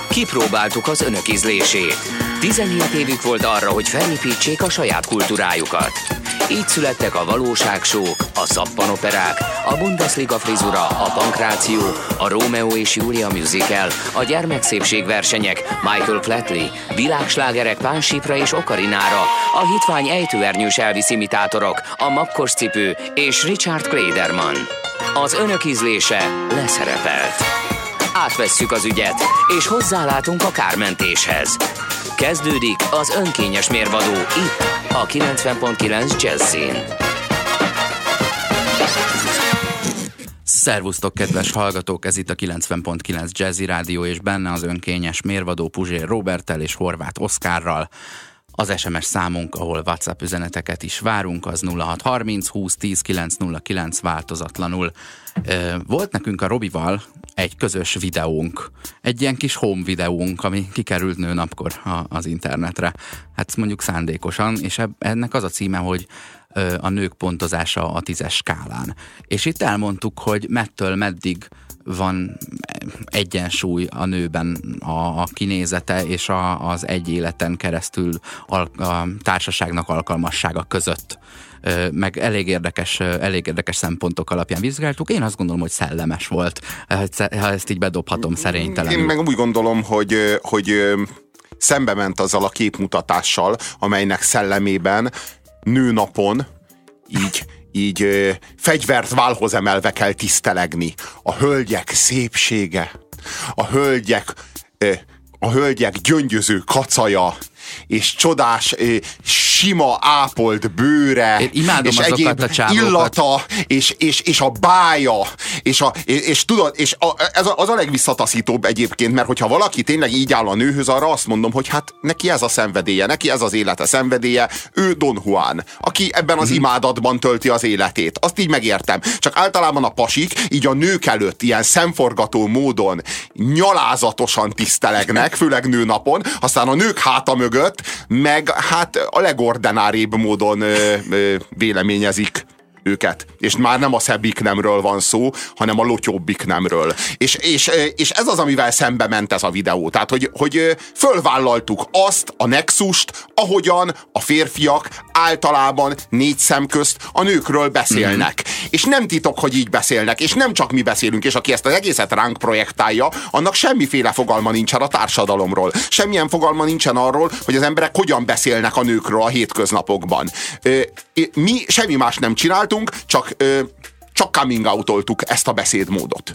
Kipróbáltuk az önök ízlését. 17 évük volt arra, hogy felépítsék a saját kultúrájukat. Így születtek a valóságsók, a szappanoperák, a Bundesliga frizura, a pankráció, a Rómeó és Júlia musical, a gyermekszépségversenyek, Michael Flatley, világslágerek Pánsípra és Okarinára, a hitvány ejtőernyős Elvis imitátorok, a makkos cipő és Richard Klederman. Az önök ízlése leszerepelt. Átvesszük az ügyet, és hozzálátunk a kármentéshez. Kezdődik az önkényes mérvadó itt, a 90.9 Jazzin. Szervusztok, kedves hallgatók! Ez itt a 90.9 Jazzy Rádió, és benne az önkényes mérvadó Puzsér Róberttel és Horváth Oszkárral. Az SMS számunk, ahol WhatsApp üzeneteket is várunk, az 0630 20 10 909 változatlanul. Volt nekünk a Robival egy közös videónk, egy ilyen kis home videónk, ami kikerült nőnapkor az internetre. Hát mondjuk szándékosan, és ennek az a címe, hogy a nők pontozása a 10-es skálán. És itt elmondtuk, hogy mettől meddig van egyensúly a nőben a kinézete és az egy életen keresztül a társaságnak alkalmassága között. Meg elég érdekes szempontok alapján vizsgáltuk. Én azt gondolom, hogy szellemes volt, ha ezt így bedobhatom szerénytelenül. Én meg úgy gondolom, hogy szembe ment azzal a képmutatással, amelynek szellemében nőnapon így fegyvert válhoz emelve kell tisztelegni. A hölgyek szépsége, a hölgyek gyöngyöző kacaja, és csodás, sima, ápolt bőre, és egyéb illata, és a bája, és tudod, ez az a legvisszataszítóbb egyébként, mert hogyha valaki tényleg így áll a nőhöz, arra azt mondom, hogy hát neki ez a szenvedélye, neki ez az élete szenvedélye, ő Don Juan, aki ebben az imádatban tölti az életét. Azt így megértem. Csak általában a pasik így a nők előtt ilyen szemforgató módon nyalázatosan tisztelegnek, főleg nőnapon, aztán a nők háta mögött meg hát a legordináribb módon véleményezik őket. És már nem a szebbik nemről van szó, hanem a lotyóbbik nemről. És ez az, amivel szembe ment ez a videó. Tehát, hogy fölvállaltuk azt a nexust, ahogyan a férfiak általában négy szem közt a nőkről beszélnek. És nem titok, hogy így beszélnek, és nem csak mi beszélünk, és aki ezt az egészet ránk projektálja, annak semmiféle fogalma nincsen a társadalomról. Semmilyen fogalma nincsen arról, hogy az emberek hogyan beszélnek a nőkről a hétköznapokban. Mi semmi más nem csináltunk, csak coming out-oltuk ezt a beszédmódot.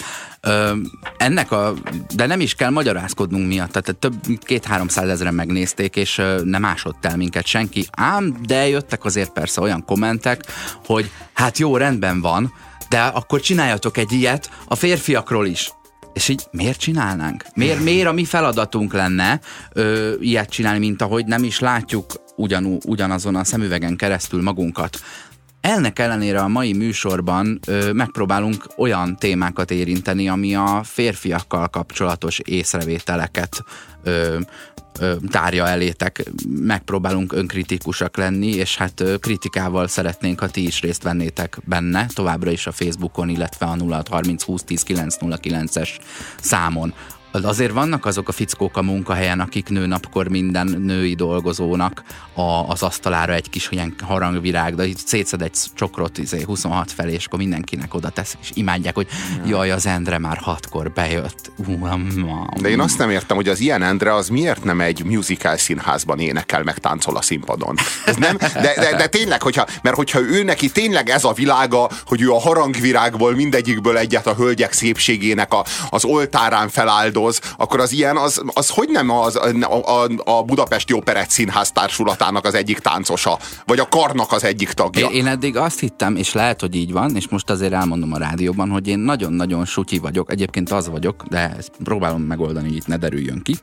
De nem is kell magyarázkodnunk miatt, tehát több 200-300 ezeren megnézték, és nem ásott el minket senki. Ám, de jöttek azért persze olyan kommentek, hogy hát jó, rendben van, de akkor csináljatok egy ilyet a férfiakról is. És így miért csinálnánk? Miért a mi feladatunk lenne ilyet csinálni, mint ahogy nem is látjuk ugyanazon a szemüvegen keresztül magunkat? Ennek ellenére a mai műsorban megpróbálunk olyan témákat érinteni, ami a férfiakkal kapcsolatos észrevételeket tárja elétek. Megpróbálunk önkritikusak lenni, és hát kritikával szeretnénk, ha ti is részt vennétek benne, továbbra is a Facebookon, illetve a 0630 20 10 909-es számon. Azért vannak azok a fickók a munkahelyen, akik nőnapkor minden női dolgozónak az asztalára egy kis ilyen harangvirág, de így szétszed egy csokrot 26 felé, és akkor mindenkinek oda tesz, és imádják, hogy jaj, az Endre már 6-kor bejött. De én azt nem értem, hogy az ilyen Endre az miért nem egy musical színházban énekel, meg táncol a színpadon. Ez nem, de tényleg, hogyha ő neki tényleg ez a világa, hogy ő a harangvirágból mindegyikből egyet a hölgyek szépségének az oltárán feláldoz, akkor az ilyen, az hogy nem a Budapesti Operett Színház társulatának az egyik táncosa, vagy a Karnak az egyik tagja. Én eddig azt hittem, és lehet, hogy így van, és most azért elmondom a rádióban, hogy én nagyon-nagyon sutyi vagyok, egyébként az vagyok, de ezt próbálom megoldani, hogy itt ne derüljön ki,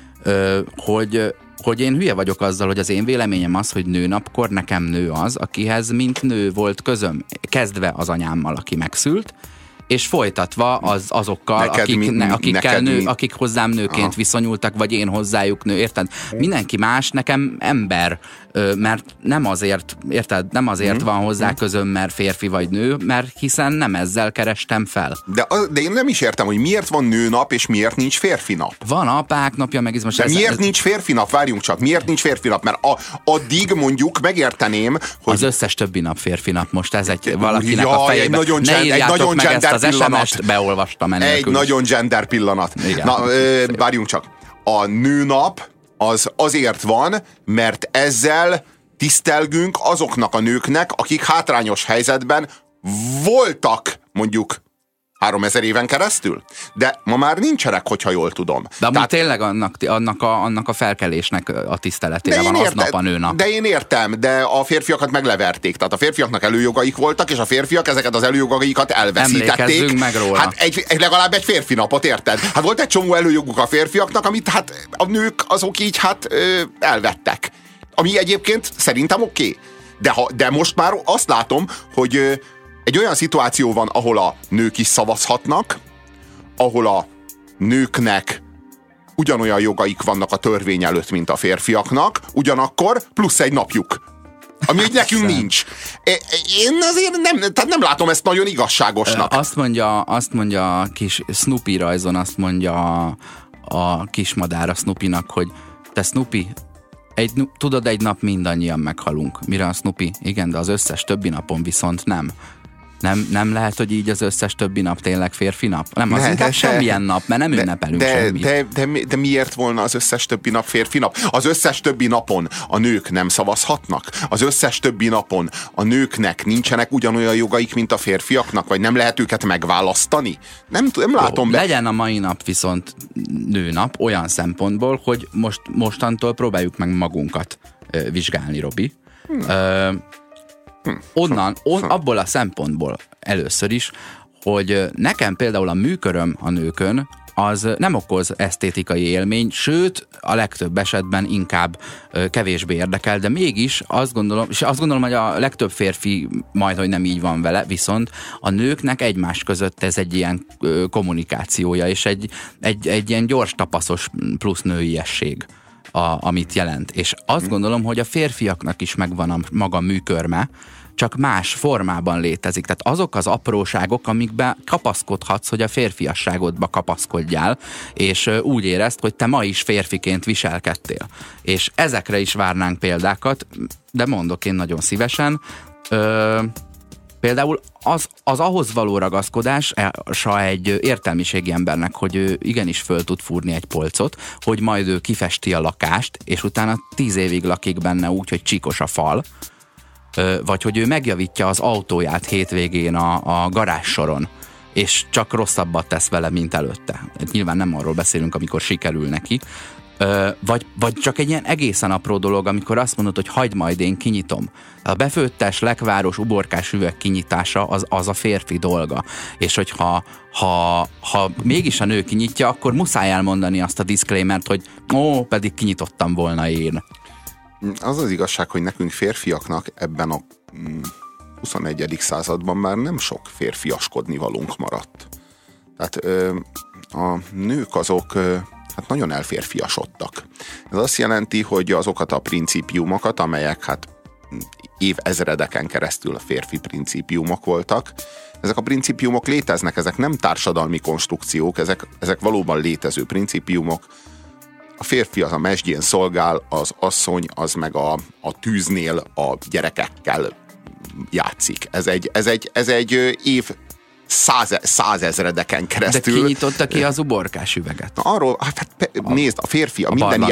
hogy én hülye vagyok azzal, hogy az én véleményem az, hogy nőnapkor nekem nő az, akihez mint nő volt közöm, kezdve az anyámmal, aki megszült, és folytatva azokkal, akik hozzám nőként viszonyultak, vagy én hozzájuk nő, érted? Mindenki más, nekem ember, mert nem azért, érted? Nem azért van hozzá közöm, mert férfi vagy nő, mert hiszen nem ezzel kerestem fel. De én nem is értem, hogy miért van nőnap, és miért nincs férfi nap. Van apák napja, meg izmos. De miért nincs férfi nap? Várjunk csak, miért nincs férfi nap? Mert addig mondjuk megérteném, hogy... Az összes többi nap férfi nap, most ez valakinek a fejében. Ne írjátok meg ezt az SMS-t, beolvastam ennélkül. Egy nagyon gender pillanat. Na, várjunk csak. A nőnap az azért van, mert ezzel tisztelgünk azoknak a nőknek, akik hátrányos helyzetben voltak, mondjuk 3000 éven keresztül, de ma már nincsenek, hogyha jól tudom. De amúgy tényleg annak a felkelésnek a tiszteletére van aznap a nőnap. De én értem, de a férfiakat megleverték. Tehát a férfiaknak előjogaik voltak, és a férfiak ezeket az előjogaikat elveszítették. Emlékezzünk meg róla. Hát legalább egy férfi napot, érted? Hát volt egy csomó előjoguk a férfiaknak, amit hát a nők azok így elvettek. Ami egyébként szerintem oké. De most már azt látom, hogy egy olyan szituáció van, ahol a nők is szavazhatnak, ahol a nőknek ugyanolyan jogaik vannak a törvény előtt, mint a férfiaknak, ugyanakkor plusz egy napjuk, ami nekünk nincs. Én azért nem látom ezt nagyon igazságosnak. Azt mondja a kis Snoopy rajzon, azt mondja a kismadár a Snoopynak, hogy te Snoopy, tudod, egy nap mindannyian meghalunk. Mire a Snoopy? Igen, de az összes többi napon viszont nem. Nem lehet, hogy így az összes többi nap tényleg férfi nap? Nem, az inkább semmilyen nap, mert nem ünnepelünk semmit. De miért volna az összes többi nap férfi nap? Az összes többi napon a nők nem szavazhatnak? Az összes többi napon a nőknek nincsenek ugyanolyan jogaik, mint a férfiaknak? Vagy nem lehet őket megválasztani? Nem látom be. Legyen a mai nap viszont nőnap olyan szempontból, hogy mostantól próbáljuk meg magunkat vizsgálni, Robi. Abból a szempontból először is, hogy nekem például a műköröm a nőkön az nem okoz esztétikai élmény, sőt, a legtöbb esetben inkább kevésbé érdekel, de mégis azt gondolom, hogy a legtöbb férfi majdhogy nem így van vele, viszont a nőknek egymás között ez egy ilyen kommunikációja, és egy ilyen gyors tapaszos plusz nőiesség, amit jelent. És azt gondolom, hogy a férfiaknak is megvan a maga műkörme, csak más formában létezik. Tehát azok az apróságok, amikben kapaszkodhatsz, hogy a férfiasságodba kapaszkodjál, és úgy érezd, hogy te ma is férfiként viselkedtél. És ezekre is várnánk példákat, de mondok én nagyon szívesen. Például az ahhoz való ragaszkodása egy értelmiségi embernek, hogy ő igenis föl tud fúrni egy polcot, hogy majd ő kifesti a lakást, és utána 10 évig lakik benne úgy, hogy csíkos a fal, vagy hogy ő megjavítja az autóját hétvégén a garázssoron, és csak rosszabbat tesz vele, mint előtte. Nyilván nem arról beszélünk, amikor sikerül neki. Vagy csak egy ilyen egészen apró dolog, amikor azt mondod, hogy hagyd majd, én kinyitom. A befőttes, lekváros, uborkás üveg kinyitása az a férfi dolga. És hogyha mégis a nő kinyitja, akkor muszáj elmondani azt a disclaimert, hogy pedig kinyitottam volna én. Az az igazság, hogy nekünk férfiaknak ebben a 21. században már nem sok férfiaskodni valunk maradt. Tehát a nők azok hát nagyon elférfiasodtak. Ez azt jelenti, hogy azokat a principiumokat, amelyek hát évezredeken keresztül a férfi principiumok voltak, ezek a principiumok léteznek, ezek nem társadalmi konstrukciók, ezek valóban létező principiumok. A férfi az a mesdjén szolgál, az asszony az meg a tűznél a gyerekekkel játszik. Ez egy év százezredeken keresztül. De ki nyitotta ki az uborkás üveget? Arról, nézd, a férfi,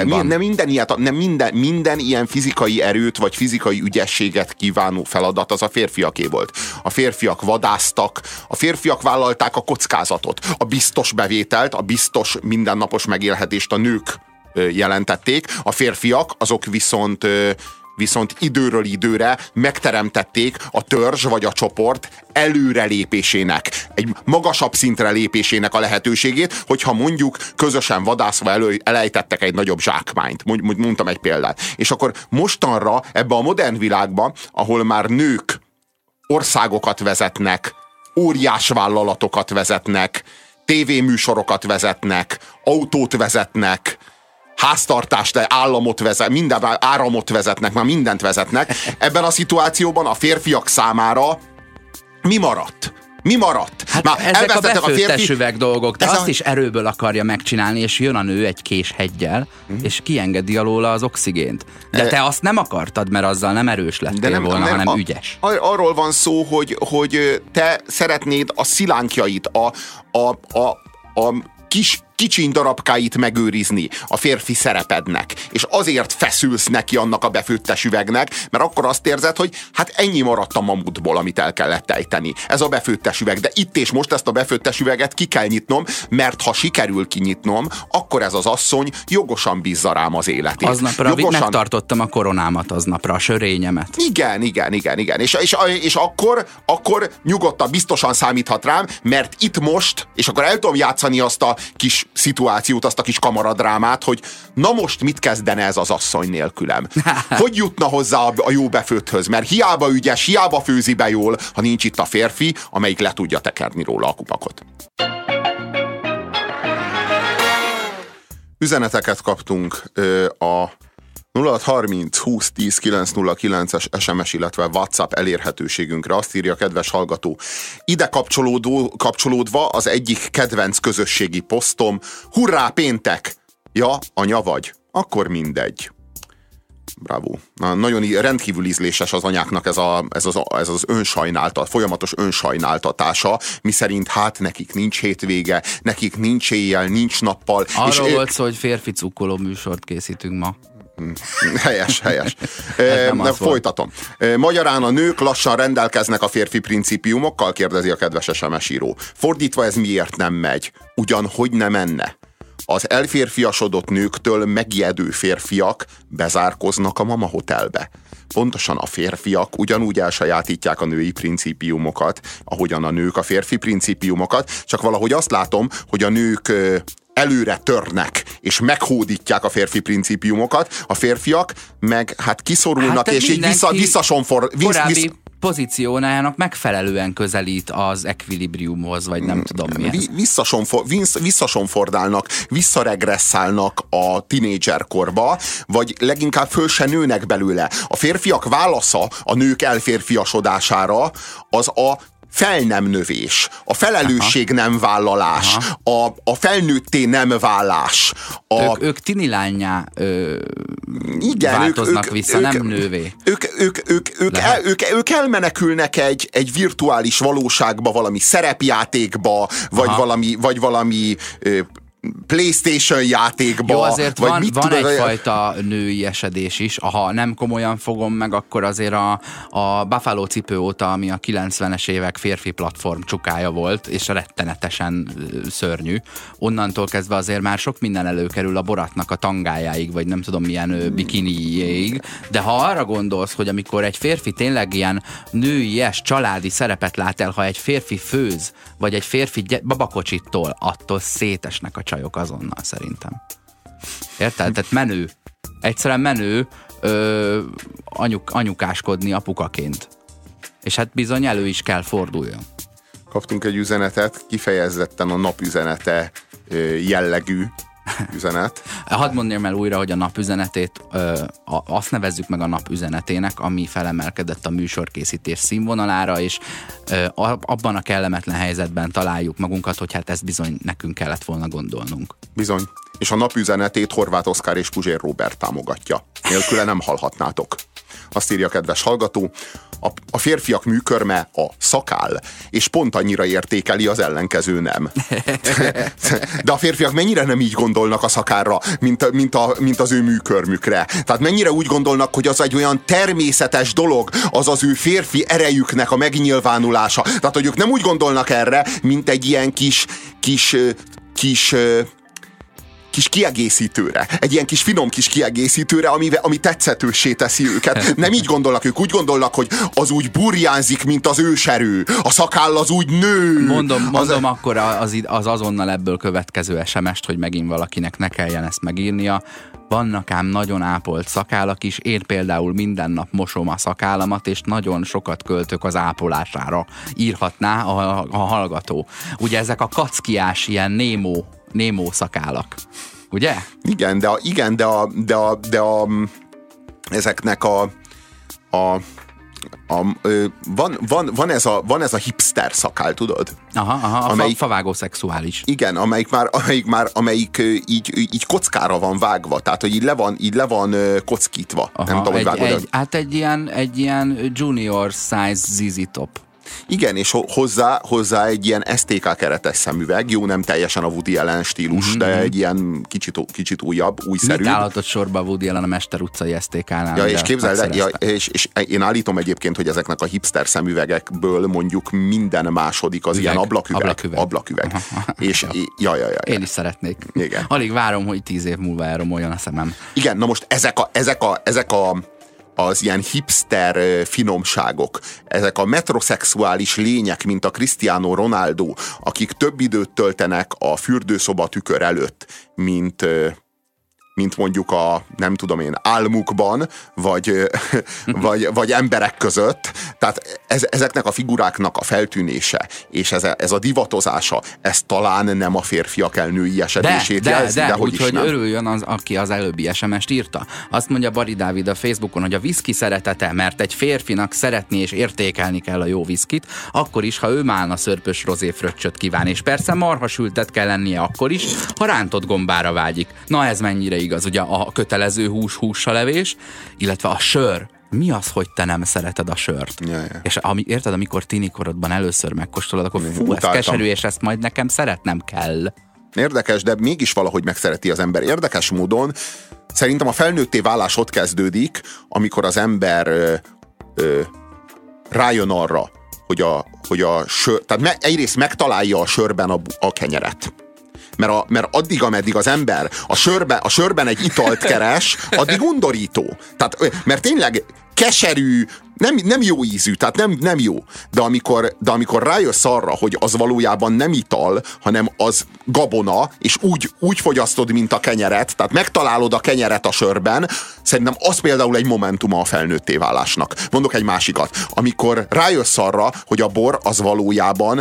minden ilyen fizikai erőt, vagy fizikai ügyességet kívánó feladat az a férfiaké volt. A férfiak vadásztak, a férfiak vállalták a kockázatot, a biztos bevételt, a biztos mindennapos megélhetést a nők jelentették, a férfiak azok viszont időről időre megteremtették a törzs vagy a csoport előrelépésének, egy magasabb szintre lépésének a lehetőségét, hogyha mondjuk közösen vadászva elejtettek egy nagyobb zsákmányt. Mondtam egy példát. És akkor mostanra ebbe a modern világba, ahol már nők országokat vezetnek, óriás vállalatokat vezetnek, tévéműsorokat vezetnek, autót vezetnek, háztartást, államot vezet, minden áramot vezetnek, már mindent vezetnek. Ebben a szituációban a férfiak számára mi maradt? Mi maradt? Hát már ezek a befőttes üveg dolgok, de azt is erőből akarja megcsinálni, és jön a nő egy késheggyel, és kiengedi alóla az oxigént. De te azt nem akartad, mert azzal nem erős lettél volna, hanem ügyes. Arról van szó, hogy te szeretnéd a szilánkjait, a kicsiny darabkáit megőrizni a férfi szerepednek, és azért feszülsz neki annak a befőttes üvegnek, mert akkor azt érzed, hogy hát ennyi maradt a mamutból, amit el kellett ejteni. Ez a befőttes üveg, de itt és most ezt a befőttes üveget ki kell nyitnom, mert ha sikerül kinyitnom, akkor ez az asszony jogosan bízza rám az életét. Aznapra megtartottam a koronámat aznapra, a sörényemet. Igen. És akkor nyugodtan, biztosan számíthat rám, mert itt most, és akkor el tudom játszani azt a kis szituációt, azt a kis kamaradrámát, hogy na most mit kezdene ez az asszony nélkülem? Hogy jutna hozzá a jó befőtthöz? Mert hiába ügyes, hiába főzi be jól, ha nincs itt a férfi, amelyik le tudja tekerni róla a kupakot. Üzeneteket kaptunk a 0630 20 10 909-es SMS, illetve WhatsApp elérhetőségünkre. Azt írja a kedves hallgató: ide kapcsolódva az egyik kedvenc közösségi posztom: hurrá péntek! Ja, anya vagy? Akkor mindegy. Bravo. Nagyon rendkívül ízléses az anyáknak ez az önsajnáltat, folyamatos önsajnáltatása, miszerint hát nekik nincs hétvége, nekik nincs éjjel, nincs nappal. Arról volt szó, hogy férfi cukkoló műsort készítünk ma. Helyes. Folytatom. Magyarán a nők lassan rendelkeznek a férfi principiumokkal, kérdezi a kedves SMS író. Fordítva ez miért nem megy? Ugyanhogy nem menne. Az elférfiasodott nőktől megijedő férfiak bezárkoznak a mama hotelbe. Pontosan a férfiak ugyanúgy elsajátítják a női principiumokat, ahogyan a nők a férfi principiumokat, csak valahogy azt látom, hogy a nők előre törnek, és meghódítják a férfi principiumokat, a férfiak meg hát kiszorulnak, és így korábbi pozíciónájának megfelelően közelít az ekvilibriumhoz, vagy nem tudom milyen. Visszasonfordálnak, visszaregresszálnak a tinédzserkorba, vagy leginkább föl se nőnek belőle. A férfiak válasza a nők elférfiasodására az a felnemnövés, a felelősség nem vállalás, a felnőtté nem válás. Ők tinilánnyá változnak vissza, nem nővé. Ők elmenekülnek egy virtuális valóságba, valami szerepjátékba, vagy valami PlayStation játékba. Jó, azért van egyfajta női esedés is. Ha nem komolyan fogom meg, akkor azért a Buffalo cipő óta, ami a 90-es évek férfi platform csukája volt, és rettenetesen szörnyű. Onnantól kezdve azért már sok minden előkerül, a Boratnak a tangájáig, vagy nem tudom milyen bikiniéig. De ha arra gondolsz, hogy amikor egy férfi tényleg ilyen nőies, családi szerepet lát el, ha egy férfi főz, vagy egy férfi babakocsittól, attól szétesnek a csajok azonnal szerintem. Érted? Tehát menő. Egyszerűen menő anyukáskodni apukaként. És hát bizony elő is kell forduljon. Kaptunk egy üzenetet, kifejezetten a napüzenete jellegű üzenet. Hadd mondjam el újra, hogy a napüzenetét azt nevezzük meg a napüzenetének, ami felemelkedett a műsorkészítés színvonalára, és abban a kellemetlen helyzetben találjuk magunkat, hogy hát ezt bizony nekünk kellett volna gondolnunk. Bizony. És a napüzenetét Horváth Oszkár és Puzsér Róbert támogatja. Nélküle nem hallhatnátok. Azt írja a kedves hallgató: a férfiak műkörme a szakáll, és pont annyira értékeli az ellenkező nem. De a férfiak mennyire nem így gondolnak a szakárra, mint az ő műkörmükre. Tehát mennyire úgy gondolnak, hogy az egy olyan természetes dolog, az az ő férfi erejüknek a megnyilvánulása. Tehát, hogy ők nem úgy gondolnak erre, mint egy ilyen kis kiegészítőre. Egy ilyen kis finom kis kiegészítőre, ami tetszetőssé teszi őket. Nem így gondolnak, ők úgy gondolnak, hogy az úgy burjánzik, mint az őserő. A szakáll az úgy nő. Mondom akkor az azonnal ebből következő SMS-t, hogy megint valakinek ne kelljen ezt megírnia. Vannak ám nagyon ápolt szakálak is, én például minden nap mosom a szakállamat, és nagyon sokat költök az ápolására, írhatná a hallgató. Ugye ezek a kackiás, ilyen némó szakálak, ugye? Igen, de ezeknek van ez a hipster szakál, tudod? Amelyik favágó szexuális. Igen, amelyik így kockára van vágva, tehát hogy így le van kockítva. Nem tudom, hogy vágod. Hát egy ilyen junior size ZZ Top. Igen, és hozzá egy ilyen STK keretes szemüveg, jó, nem teljesen a Woody Allen stílus, de egy ilyen kicsit újszerű. Mit állhatott sorba a Woody Allen a Mester utcai STK-nál? Ja, és képzeld, és én állítom egyébként, hogy ezeknek a hipster szemüvegekből mondjuk minden második az ilyen ablaküveg. És Én is szeretnék. Igen. Alig várom, hogy 10 év múlva elromoljon a szemem. Igen, na most ezek az ilyen hipster finomságok, ezek a metroszexuális lények, mint a Cristiano Ronaldo, akik több időt töltenek a fürdőszoba tükör előtt, mint mondjuk nem tudom én, álmukban, vagy emberek között. Tehát ezeknek a figuráknak a feltűnése, és ez a divatozása, ez talán nem a férfiak elnőiesedését jelzi, de hogy örüljön az, aki az előbbi SMS-t írta. Azt mondja Bari Dávid a Facebookon, hogy a viszki szeretete, mert egy férfinak szeretni és értékelni kell a jó viszkit, akkor is, ha ő málna szörpös rozéfröccsöt kíván, és persze marhasültet kell lennie akkor is, ha rántott gombára vágyik. Na ez mennyire igaz, ugye a kötelező húsalevés, illetve a sör. Mi az, hogy te nem szereted a sört? Ja. És érted, amikor tinikorodban először megkóstolod, akkor ez keserű, és ezt majd nekem szeretnem kell. Érdekes, de mégis valahogy megszereti az ember. Érdekes módon szerintem a felnőtté válás ott kezdődik, amikor az ember rájön arra, hogy a sör, tehát egyrészt megtalálja a sörben a kenyeret. Mert addig, ameddig az ember a sörben egy italt keres, addig undorító. Tehát, mert tényleg keserű, nem jó ízű, tehát nem jó. De amikor rájössz arra, hogy az valójában nem ital, hanem az gabona, és úgy fogyasztod, mint a kenyeret, tehát megtalálod a kenyeret a sörben, szerintem az például egy momentuma a felnőtté válásnak. Mondok egy másikat. Amikor rájössz arra, hogy a bor az valójában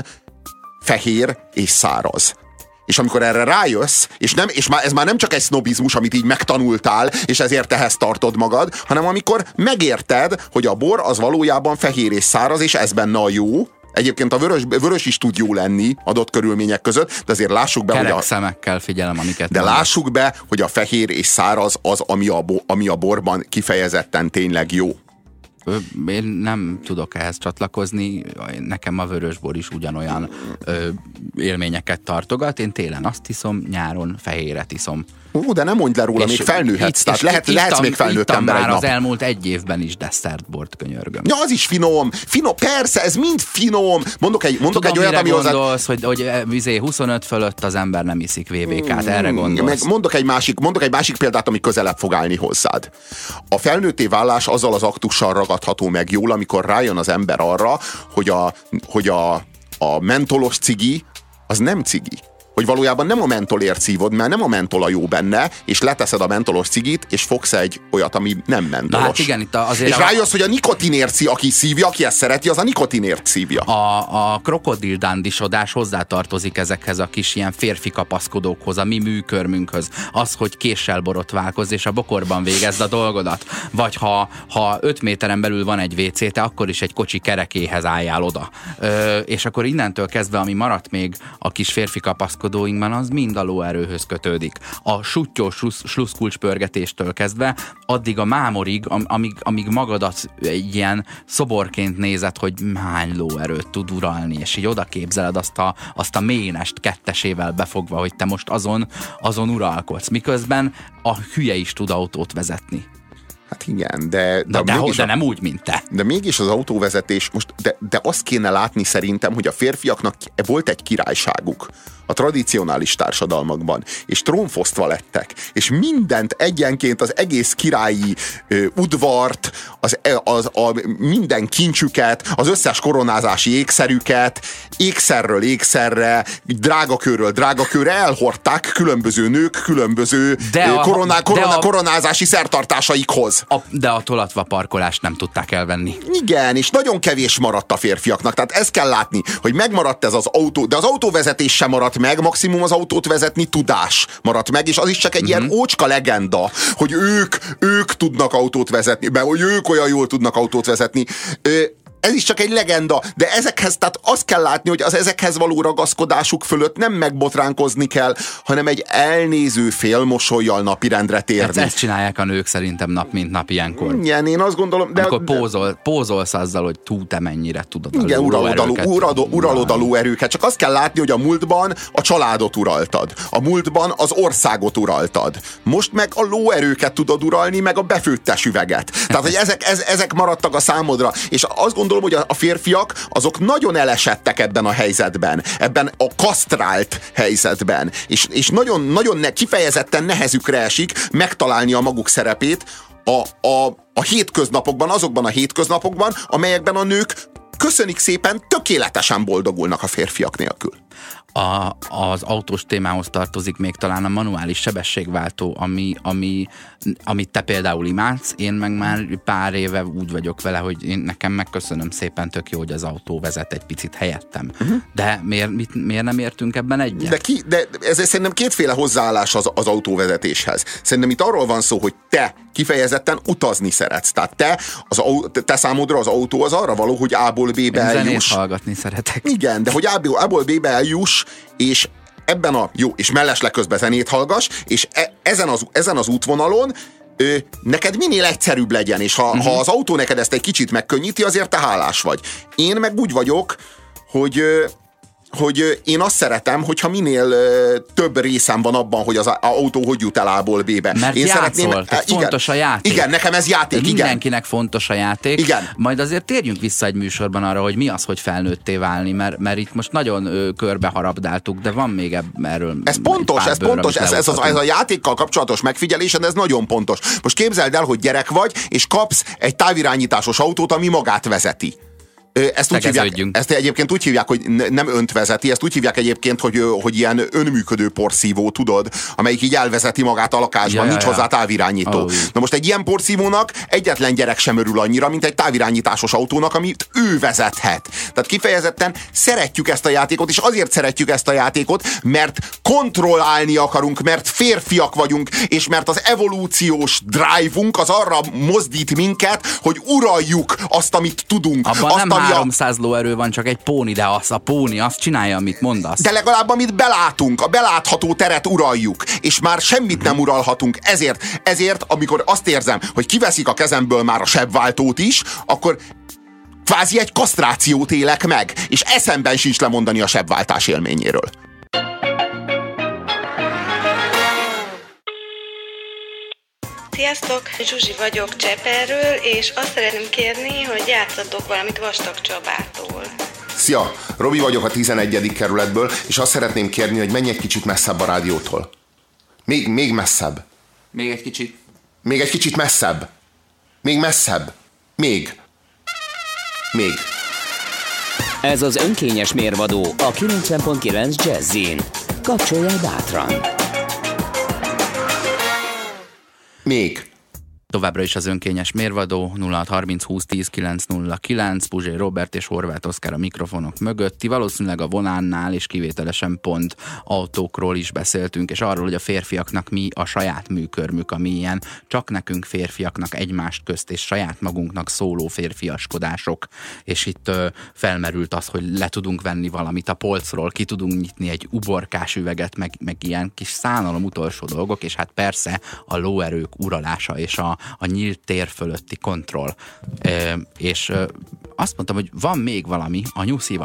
fehér és száraz. És amikor erre rájössz, és ez már nem csak egy sznobizmus, amit így megtanultál, és ezért ehhez tartod magad, hanem amikor megérted, hogy a bor az valójában fehér és száraz, és ez benne a jó. Egyébként a vörös is tud jó lenni adott körülmények között, de azért lássuk be, kerek szemekkel figyelem, amiket de mondasz. Lássuk be, hogy a fehér és száraz az, ami a borban kifejezetten tényleg jó. Én nem tudok ehhez csatlakozni, nekem a vörösbor is ugyanolyan élményeket tartogat. Én télen azt iszom, nyáron fehéret iszom. De nem mondj le róla, még felnőhetsz. Tehát lehetsz még felnőtt ember egy nap. Az elmúlt egy évben is desszertbort, könyörgöm. Ja, az is finom. Persze, ez mind finom. Mondok egy olyat, ami hozzá... gondolsz, hogy 25 fölött az ember nem iszik VBK-t, erre gondolsz. Mondok egy másik példát, ami közelebb fog állni hozzád. A felnőtté válás azzal az aktussal ragadható meg jól, amikor rájön az ember arra, hogy a mentolos cigi az nem cigi. Hogy valójában nem a mentolért szívod, mert nem a mentol a jó benne, és leteszed a mentolos cigit, és fogsz egy olyat, ami nem mentolos. Hát igen, itt azért és rájössz, hogy a nikotinért aki szívja, aki ezt szereti, az a nikotinért szívja. A krokodildándisodás hozzátartozik ezekhez a kis ilyen férfi kapaszkodókhoz, a mi műkörmünkhöz. Az, hogy késsel borotválkozz, és a bokorban végezd a dolgodat. Vagy ha 5 méteren belül van egy WC, te akkor is egy kocsi kerekéhez álljál oda. És akkor innentől kezdve, ami maradt még a kis férfi kapaszkodóinkban, az mind a lóerőhöz kötődik. A suttyós sluszkulcspörgetéstől kezdve, addig a mámorig, amíg magadat egy ilyen szoborként nézed, hogy hány lóerőt tud uralni, és így oda képzeled azt a ménest kettesével befogva, hogy te most azon uralkodsz. Miközben a hülye is tud autót vezetni. Hát igen, de nem úgy, mint te. De mégis az autóvezetés, de azt kéne látni szerintem, hogy a férfiaknak volt egy királyságuk a tradicionális társadalmakban, és trónfosztva lettek, és mindent egyenként, az egész királyi udvart, minden kincsüket, az összes koronázási ékszerüket, ékszerről ékszerre, drágakőről drágakőre elhordták különböző nők, különböző koronázási szertartásaikhoz. De a tolatva parkolást nem tudták elvenni. Igen, és nagyon kevés maradt a férfiaknak, tehát ezt kell látni, hogy megmaradt ez az autó, de az autóvezetés sem maradt meg, maximum az autót vezetni tudás maradt meg, és az is csak egy ilyen ócska legenda, hogy ők tudnak autót vezetni, mert hogy ők olyan jól tudnak autót vezetni. Ez is csak egy legenda, de ezekhez, tehát azt kell látni, hogy az ezekhez való ragaszkodásuk fölött nem megbotránkozni kell, hanem egy elnéző félmosollyal napirendre térni. Ezt csinálják a nők szerintem nap mint nap ilyenkor. Igen, én azt gondolom... Amikor pózolsz azzal, hogy te mennyire tudod igen, uralod a lóerőket. Csak azt kell látni, hogy a múltban a családot uraltad. A múltban az országot uraltad. Most meg a lóerőket tudod uralni, meg a befőttes üveget. Tehát, hogy ezek maradtak a számodra. És azt gondolom, hogy a férfiak azok nagyon elesettek ebben a helyzetben, ebben a kasztrált helyzetben, és nagyon kifejezetten nehezükre esik megtalálni a maguk szerepét a hétköznapokban, azokban a hétköznapokban, amelyekben a nők köszönik szépen, tökéletesen boldogulnak a férfiak nélkül. Az autós témához tartozik még talán a manuális sebességváltó, amit te például imádsz, én meg már pár éve úgy vagyok vele, hogy nekem megköszönöm szépen, tök jó, hogy az autó vezet egy picit helyettem. De miért nem értünk ebben egyet? De ez szerintem kétféle hozzáállás az autóvezetéshez. Szerintem itt arról van szó, hogy te kifejezetten utazni szeretsz. Tehát te számodra az autó az arra való, hogy A-ból B-be eljuss. Zenét hallgatni szeretek. Igen, de hogy A-ból B-be eljuss, és ebben és mellesleg közben zenét hallgass, és ezen az útvonalon neked minél egyszerűbb legyen, és ha az autó neked ezt egy kicsit megkönnyíti, azért te hálás vagy. Én meg úgy vagyok, hogy én azt szeretem, hogyha minél több részem van abban, hogy az autó hogy jut el A-ból B-be. Mert én játszol, fontos a játék. Igen, nekem ez játék. Mindenkinek fontos a játék. Igen. Majd azért térjünk vissza egy műsorban arra, hogy mi az, hogy felnőtté válni, mert itt most nagyon körbe harabdáltuk, de van még erről. Ez pontos, ez a játékkal kapcsolatos megfigyelésed, ez nagyon pontos. Most képzeld el, hogy gyerek vagy, és kapsz egy távirányításos autót, ami magát vezeti. Ezt egyébként úgy hívják, hogy nem önt vezeti, ezt úgy hívják egyébként, hogy ilyen önműködő porszívó, tudod, amelyik így elvezeti magát a lakásban, nincs hozzá távirányító. Na most egy ilyen porszívónak egyetlen gyerek sem örül annyira, mint egy távirányításos autónak, amit ő vezethet. Tehát kifejezetten szeretjük ezt a játékot, és azért szeretjük ezt a játékot, mert kontrollálni akarunk, mert férfiak vagyunk, és mert az evolúciós drive-unk az arra mozdít minket, hogy uraljuk azt, amit tudunk. Abban 300 lóerő van, csak egy póni, de a póni azt csinálja, amit mondasz. De legalább amit belátunk, a belátható teret uraljuk, és már semmit nem uralhatunk. Ezért, amikor azt érzem, hogy kiveszik a kezemből már a sebváltót is, akkor kvázi egy kasztrációt élek meg, és eszemben sincs lemondani a sebváltás élményéről. Sziasztok, Zsuzsi vagyok Cseperről, és azt szeretném kérni, hogy játszatok valamit Vastag Csabától. Szia, Robi vagyok a 11. kerületből, és azt szeretném kérni, hogy menj egy kicsit messzebb a rádiótól. Még messzebb. Még egy kicsit. Még egy kicsit messzebb. Még messzebb. Még. Ez az önkényes mérvadó a 90.9 Jazzin. Kapcsolja bátran. Még. Továbbra is az önkényes mérvadó 0630 20 10 909, Puzsér Robert és Horváth Oszkár a mikrofonok mögött. Ti valószínűleg a volánnál és kivételesen pont autókról is beszéltünk, és arról, hogy a férfiaknak mi a saját műkörmük, ami ilyen csak nekünk férfiaknak egymást közt és saját magunknak szóló férfiaskodások, és itt felmerült az, hogy le tudunk venni valamit a polcról, ki tudunk nyitni egy uborkás üveget, meg ilyen kis szánalom utolsó dolgok, és hát persze a lóerők uralása és a nyílt tér fölötti kontroll. És azt mondtam, hogy van még valami, a nyuszi vagy.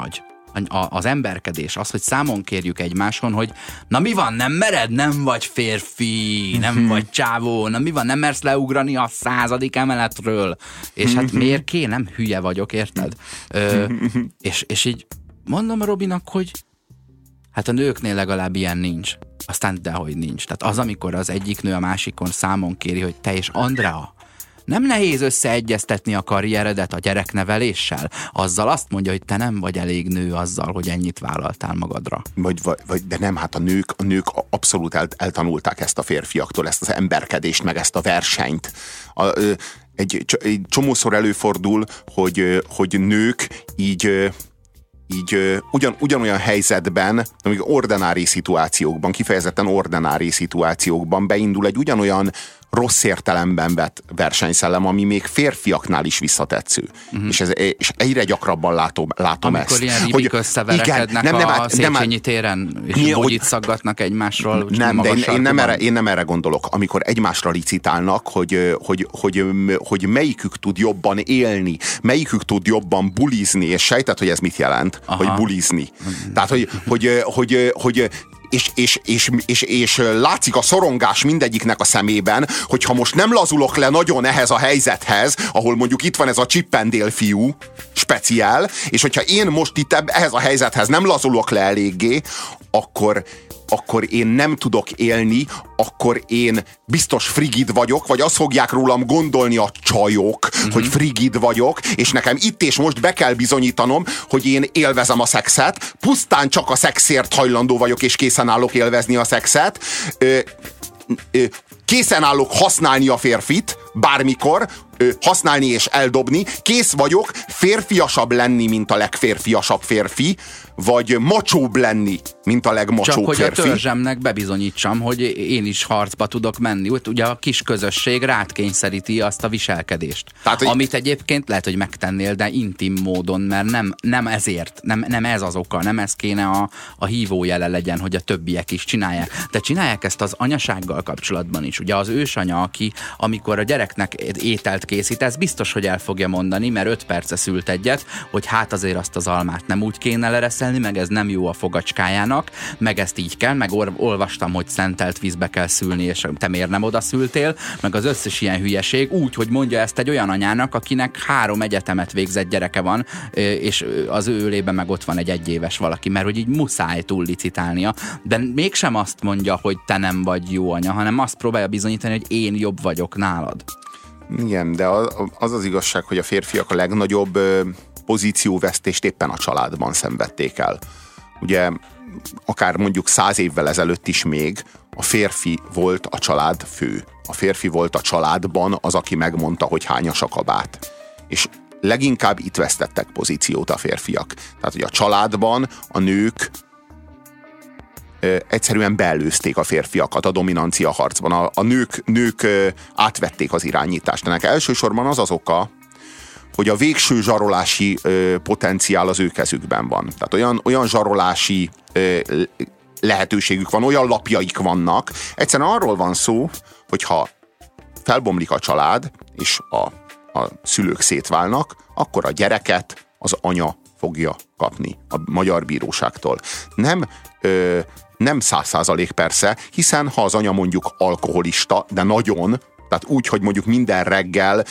az emberkedés, az, hogy számon kérjük egymáson, hogy na mi van, nem mered, nem vagy férfi, nem vagy csávó, na mi van, nem mersz leugrani a 100. emeletről, és hát miért kéne, nem hülye vagyok, érted? És így mondom Robinak, hogy hát a nőknél legalább ilyen nincs. Aztán dehogy nincs. Tehát az, amikor az egyik nő a másikon számon kéri, hogy te és Andrea, nem nehéz összeegyeztetni a karrieredet a gyerekneveléssel? Azzal azt mondja, hogy te nem vagy elég nő azzal, hogy ennyit vállaltál magadra. De nem, hát a nők abszolút eltanulták ezt a férfiaktól, ezt az emberkedést, meg ezt a versenyt. Egy csomószor előfordul, hogy nők így ugyanolyan helyzetben, amíg ordinári szituációkban, kifejezetten ordinári szituációkban beindul egy ugyanolyan rossz értelemben vett versenyszellem, ami még férfiaknál is visszatetsző. És egyre gyakrabban látom amikor ezt. Amikor ilyen ribik összeverekednek a Széchenyi téren, és bogyit szaggatnak egymásról. Nem, de én nem erre gondolok. Amikor egymásra licitálnak, hogy melyikük tud jobban élni, melyikük tud jobban bulizni, és sejted, hogy ez mit jelent, hogy bulizni. Tehát, hogy és látszik a szorongás mindegyiknek a szemében, hogyha most nem lazulok le nagyon ehhez a helyzethez, ahol mondjuk itt van ez a Chippendale fiú, speciál, és hogyha én most itt ehhez a helyzethez nem lazulok le eléggé, akkor én nem tudok élni, akkor én biztos frigid vagyok, vagy azt fogják rólam gondolni a csajok, hogy frigid vagyok, és nekem itt és most be kell bizonyítanom, hogy én élvezem a szexet, pusztán csak a szexért hajlandó vagyok, és készen állok élvezni a szexet, készen állok használni a férfit, bármikor, használni és eldobni, kész vagyok férfiasabb lenni, mint a legférfiasabb férfi, vagy macsóbb lenni, mint a legmacsóbb férfi. Csak hogy a törzsemnek bebizonyítsam, hogy én is harcba tudok menni. Ugye a kis közösség rád kényszeríti azt a viselkedést. Tehát, amit egyébként lehet, hogy megtennél, de intim módon, mert nem ezért, nem ez az oka, nem ez kéne a hívójele legyen, hogy a többiek is csinálják. De csinálják ezt az anyasággal kapcsolatban is. Ugye az ősanya, aki amikor a gyereknek ételt készít, ez biztos, hogy el fogja mondani, mert 5 perce szült egyet, hogy hát azért azt az almát nem úgy kéne lereszelni, meg ez nem jó a fogacskájának, meg ezt így kell, meg olvastam, hogy szentelt vízbe kell szülni, és te miért nem oda szültél, meg az összes ilyen hülyeség, úgy, hogy mondja ezt egy olyan anyának, akinek 3 egyetemet végzett gyereke van, és az ő ölében meg ott van egy 1 éves valaki, mert hogy így muszáj túl licitálnia, de mégsem azt mondja, hogy te nem vagy jó anya, hanem azt próbálja bizonyítani, hogy én jobb vagyok nálad. Igen, de az igazság, hogy a férfiak a legnagyobb pozícióvesztést éppen a családban szenvedték el. Ugye akár mondjuk 100 évvel ezelőtt is még a férfi volt a család fő. A férfi volt a családban az, aki megmondta, hogy hányas a kabát. És leginkább itt vesztettek pozíciót a férfiak. Tehát, hogy a családban a nők egyszerűen beelőzték a férfiakat a dominancia harcban. A nők átvették az irányítást. Ennek elsősorban az oka, hogy a végső zsarolási potenciál az ő kezükben van. Tehát olyan zsarolási lehetőségük van, olyan lapjaik vannak. Egyszerűen arról van szó, hogyha felbomlik a család, és a szülők szétválnak, akkor a gyereket az anya fogja kapni a magyar bíróságtól. Nem 100% persze, hiszen ha az anya mondjuk alkoholista, de nagyon, tehát úgy, hogy mondjuk minden reggel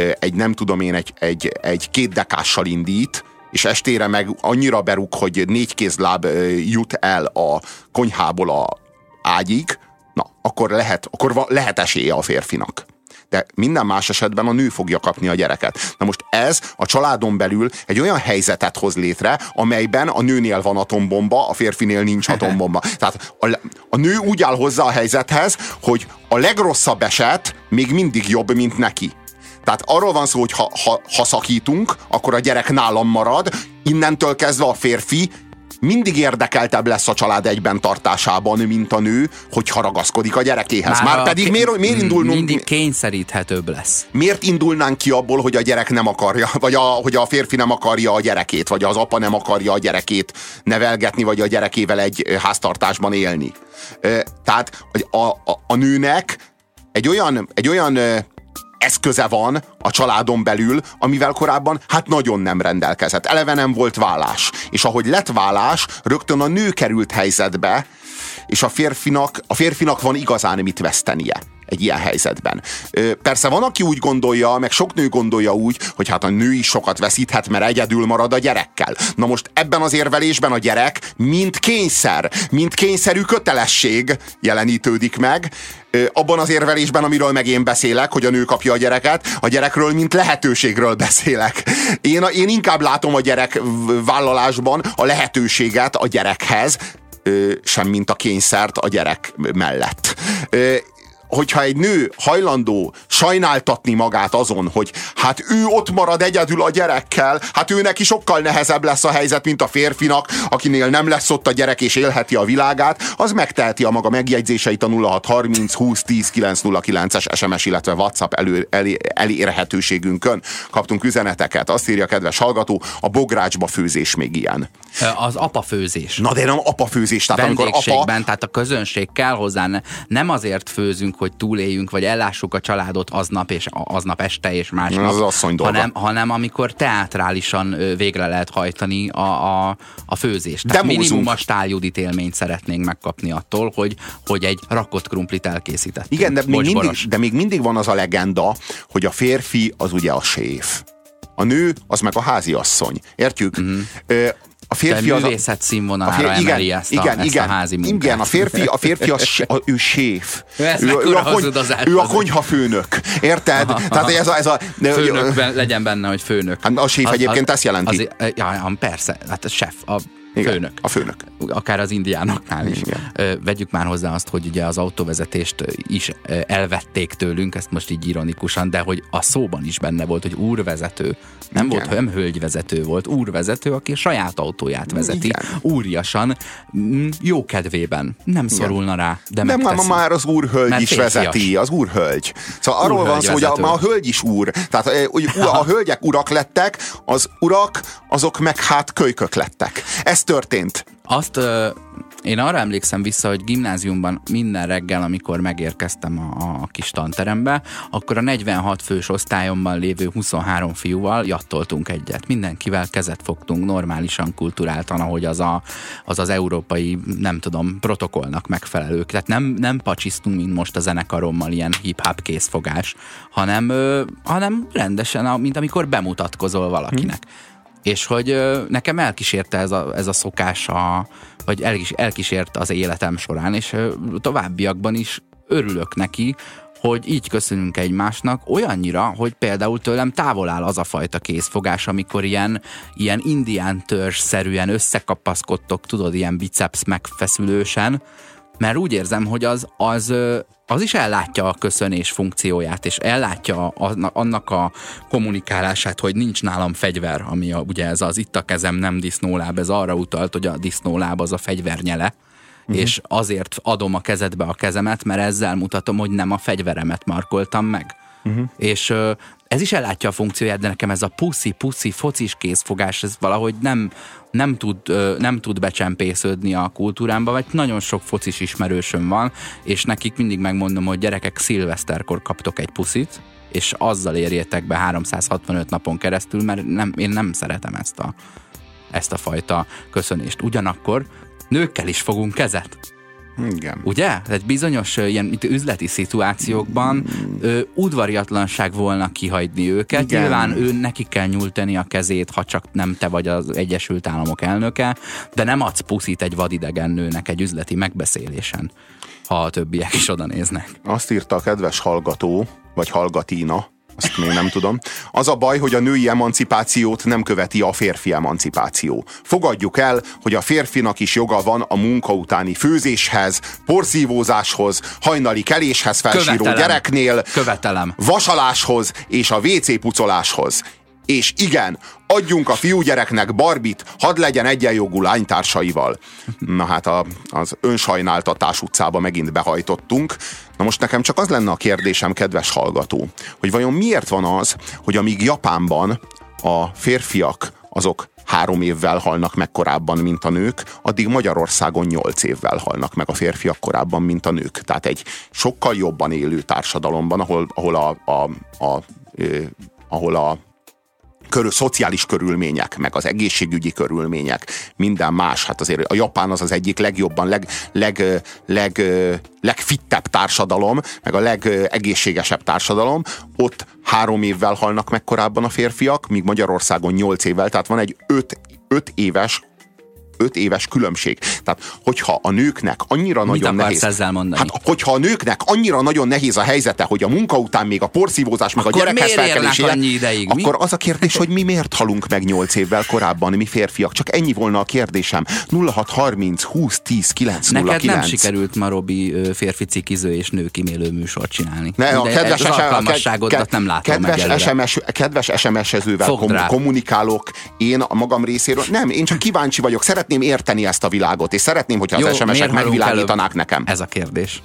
egy 2 dekással indít, és estére meg annyira berúg, hogy 4 kézláb jut el a konyhából a ágyig, na, akkor lehet esélye a férfinak. De minden más esetben a nő fogja kapni a gyereket. Na most ez a családon belül egy olyan helyzetet hoz létre, amelyben a nőnél van atombomba, a férfinél nincs atombomba. Tehát a nő úgy áll hozzá a helyzethez, hogy a legrosszabb eset még mindig jobb, mint neki. Tehát arról van szó, hogy ha szakítunk, akkor a gyerek nálam marad, innentől kezdve a férfi mindig érdekeltebb lesz a család egyben tartásában, mint a nő, hogyha ragaszkodik a gyerekéhez. Márpedig miért indulnunk... Mindig kényszeríthetőbb lesz. Miért indulnánk ki abból, hogy a gyerek nem akarja, vagy hogy a férfi nem akarja a gyerekét, vagy az apa nem akarja a gyerekét nevelgetni, vagy a gyerekével egy háztartásban élni. Tehát a nőnek egy olyan eszköze van a családon belül, amivel korábban hát nagyon nem rendelkezett. Eleve nem volt vállás. És ahogy lett vállás, rögtön a nő került helyzetbe, és a férfinak van igazán mit vesztenie egy ilyen helyzetben. Persze van, aki úgy gondolja, meg sok nő gondolja úgy, hogy hát a nő is sokat veszíthet, mert egyedül marad a gyerekkel. Na most ebben az érvelésben a gyerek mint kényszerű kötelesség jelenítődik meg. Abban az érvelésben, amiről meg én beszélek, hogy a nő kapja a gyereket, a gyerekről mint lehetőségről beszélek. Én inkább látom a gyerek vállalásban a lehetőséget a gyerekhez, sem mint a kényszert a gyerek mellett. Hogyha egy nő hajlandó sajnáltatni magát azon, hogy hát ő ott marad egyedül a gyerekkel, hát ő neki sokkal nehezebb lesz a helyzet, mint a férfinak, akinél nem lesz ott a gyerek és élheti a világát, az megteheti a maga megjegyzéseit a 0630 20 10 909-es SMS, illetve WhatsApp elérhetőségünkön. Kaptunk üzeneteket, azt írja a kedves hallgató, a bográcsba főzés még ilyen. Az apafőzés. Na de nem apafőzés, tehát amikor apa... tehát a közönség kell hozzá, nem azért főzünk, hogy túléljünk, vagy ellássuk a családot aznap este és másnap, hanem amikor teátrálisan végre lehet hajtani a főzést. Tehát minimum a Stál Judit élményt szeretnénk megkapni attól, hogy egy rakott krumplit elkészített. Igen, de még mindig van az a legenda, hogy a férfi az ugye a séf. A nő az meg a háziasszony. Értjük? A férfi az művészet színvonalára emeli ezt a házi munkát. Igen, a férfi ő séf. Ő a konyhafőnök. Érted? Tehát ez a főnök legyen benne, hogy főnök. A séf egyébként ezt jelenti. Persze, hát a chef, igen, a főnök. Akár az indiánoknál is. Vegyük már hozzá azt, hogy ugye az autóvezetést is elvették tőlünk, ezt most így ironikusan, de hogy a szóban is benne volt, hogy úrvezető. Nem hölgyvezető volt, úrvezető, aki saját autóját vezeti. Igen. Úriasan, jó kedvében. Nem szorulna rá, de megteszi. Már az úrhölgy is vezeti, az úrhölgy. Szóval arról van szó, hogy már a hölgy is úr. Tehát a hölgyek urak lettek, az urak, azok meg hát kölykök lettek. Ez történt. Én arra emlékszem vissza, hogy gimnáziumban minden reggel, amikor megérkeztem a kis tanterembe, akkor a 46 fős osztályomban lévő 23 fiúval jattoltunk egyet. Mindenkivel kezet fogtunk, normálisan, kulturáltan, ahogy az európai, nem tudom, protokollnak megfelelők. Tehát nem pacsisztunk, mint most a zenekarommal, ilyen hip-hop készfogás, hanem rendesen, mint amikor bemutatkozol valakinek. És hogy nekem elkísérte ez a szokás, vagy elkísért az életem során, és továbbiakban is örülök neki, hogy így köszönünk egymásnak, olyannyira, hogy például tőlem távol áll az a fajta készfogás, amikor ilyen indián törzs-szerűen összekapaszkodtok, tudod, ilyen biceps megfeszülősen, mert úgy érzem, hogy az is ellátja a köszönés funkcióját, és ellátja annak a kommunikálását, hogy nincs nálam fegyver, ami ugye ez az itt a kezem, nem disznóláb, ez arra utalt, hogy a disznóláb az a fegyvernyele, és azért adom a kezedbe a kezemet, mert ezzel mutatom, hogy nem a fegyveremet markoltam meg. És ez is ellátja a funkcióját, de nekem ez a puszi focis készfogás, ez valahogy nem tud becsempésződni a kultúrámba, vagy nagyon sok focis ismerősöm van, és nekik mindig megmondom, hogy gyerekek, szilveszterkor kaptok egy puszit, és azzal érjétek be 365 napon keresztül, mert én nem szeretem ezt a fajta köszönést. Ugyanakkor nőkkel is fogunk kezet. Igen. Ugye? Tehát bizonyos ilyen üzleti szituációkban udvariatlanság volna kihagyni őket. Igen. Nyilván nekik kell nyújtani a kezét, ha csak nem te vagy az Egyesült Államok elnöke, de nem adsz puszit egy vadidegen nőnek egy üzleti megbeszélésen, ha a többiek is oda néznek. Azt írta a kedves hallgató, vagy hallgatína, azt még nem tudom. Az a baj, hogy a női emancipációt nem követi a férfi emancipáció. Fogadjuk el, hogy a férfinak is joga van a munka utáni főzéshez, porszívózáshoz, hajnali keléshez felsíró gyereknél, vasaláshoz és a WC pucoláshoz. És igen, adjunk a fiúgyereknek Barbit, hadd legyen egyenjogú lánytársaival. Na hát az önsajnáltatás utcába megint behajtottunk. Na most nekem csak az lenne a kérdésem, kedves hallgató, hogy vajon miért van az, hogy amíg Japánban a férfiak azok 3 évvel halnak meg korábban, mint a nők, addig Magyarországon 8 évvel halnak meg a férfiak korábban, mint a nők. Tehát egy sokkal jobban élő társadalomban, ahol a szociális körülmények, meg az egészségügyi körülmények, minden más. Hát azért a Japán az egyik legjobban, legfittebb társadalom, meg a legegészségesebb társadalom. Ott 3 évvel halnak meg korábban a férfiak, míg Magyarországon 8 évvel, tehát van egy 5 éves különbség. Tehát, hogyha a nőknek annyira nagyon nehéz... ezzel mondani? Hát, hogyha a nőknek annyira nagyon nehéz a helyzete, hogy a munka után még a porszívózás, meg akkor a gyerekhez felkelés ideig, akkor az a kérdés, hogy mi miért halunk meg 8 évvel korábban, mi férfiak. Csak ennyi volna a kérdésem. 0630 20 10 909. Neked nem sikerült ma, Robi, férfi cikiző és nő kimélő műsort csinálni. Ne, a kedves az alkalmasságodat nem látom kedves SMS-ezővel kommunikálok én a magam részéről. Nem, én csak kíváncsi vagyok. Szeretném érteni ezt a világot, és szeretném, hogyha az SMS-ek megvilágítanák nekem. Ez a kérdés.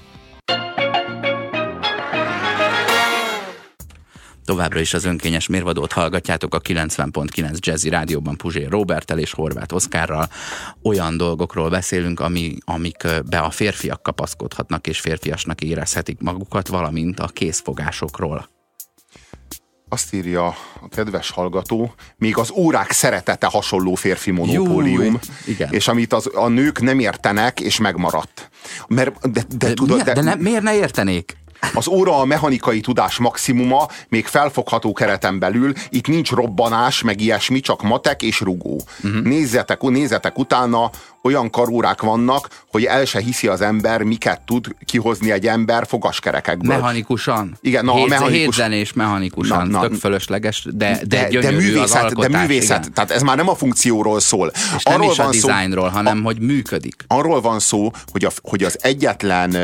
Továbbra is az önkényes mérvadót hallgatjátok a 90.9 Jazzy Rádióban Puzsér Róberttel és Horváth Oszkárral. Olyan dolgokról beszélünk, amikbe a férfiak kapaszkodhatnak és férfiasnak érezhetik magukat, valamint a készfogásokról. Azt írja a kedves hallgató, még az órák szeretete hasonló férfi monopólium, és amit a nők nem értenek, és megmaradt. Miért ne értenék? Az óra a mechanikai tudás maximuma, még felfogható kereten belül, itt nincs robbanás, meg ilyesmi, csak matek és rugó. Nézzetek utána, olyan karórák vannak, hogy el se hiszi az ember, miket tud kihozni egy ember fogaskerekekből. Mechanikusan? Igen, Hétzenés mechanikusan, tök fölösleges, de gyönyörű az alkotás. De művészet, igen. Tehát ez már nem a funkcióról szól. És nem is a dizájnról, hanem hogy működik. Arról van szó, hogy az egyetlen